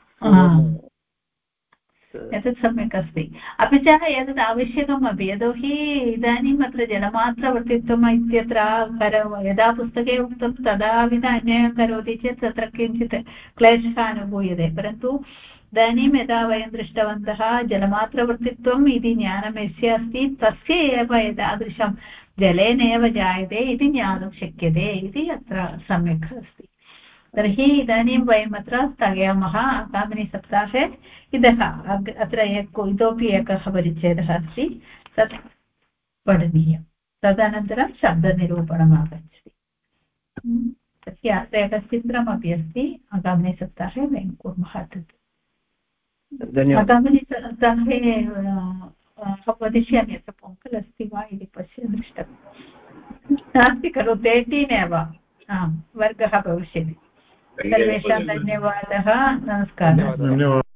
एतत् सम्यक् अस्ति अपि च एतत् आवश्यकमपि यतोहि इदानीम् अत्र जलमात्रवर्तित्वम् इत्यत्र यदा पुस्तके उक्तं तदाविध अन्वयं करोति चेत् तत्र किञ्चित् क्लेशः अनुभूयते परन्तु इदानीं यदा वयं दृष्टवन्तः जलमात्रवर्तित्वम् इति ज्ञानं यस्य अस्ति तस्य एव एतादृशं जलेनैव जायते इति ज्ञातुं शक्यते इति अत्र सम्यक् अस्ति तर्हि इदानीं वयम् अत्र स्थगयामः आगामिनि सप्ताहे इतः अत्र इतोपि एकः परिच्छेदः अस्ति तत् पठनीयं तदनन्तरं शब्दनिरूपणम् आगच्छति तस्य अत्र एकं चित्रमपि अस्ति आगामिनि सप्ताहे वयं कुर्मः तत् आगामिनि सप्ताहे वदिष्यामि अत्र पोङ्कल् अस्ति वा इति दृष्टं नास्ति खलु 13 एव वर्गः भविष्यति सर्वेषां धन्यवादः नमस्कारः।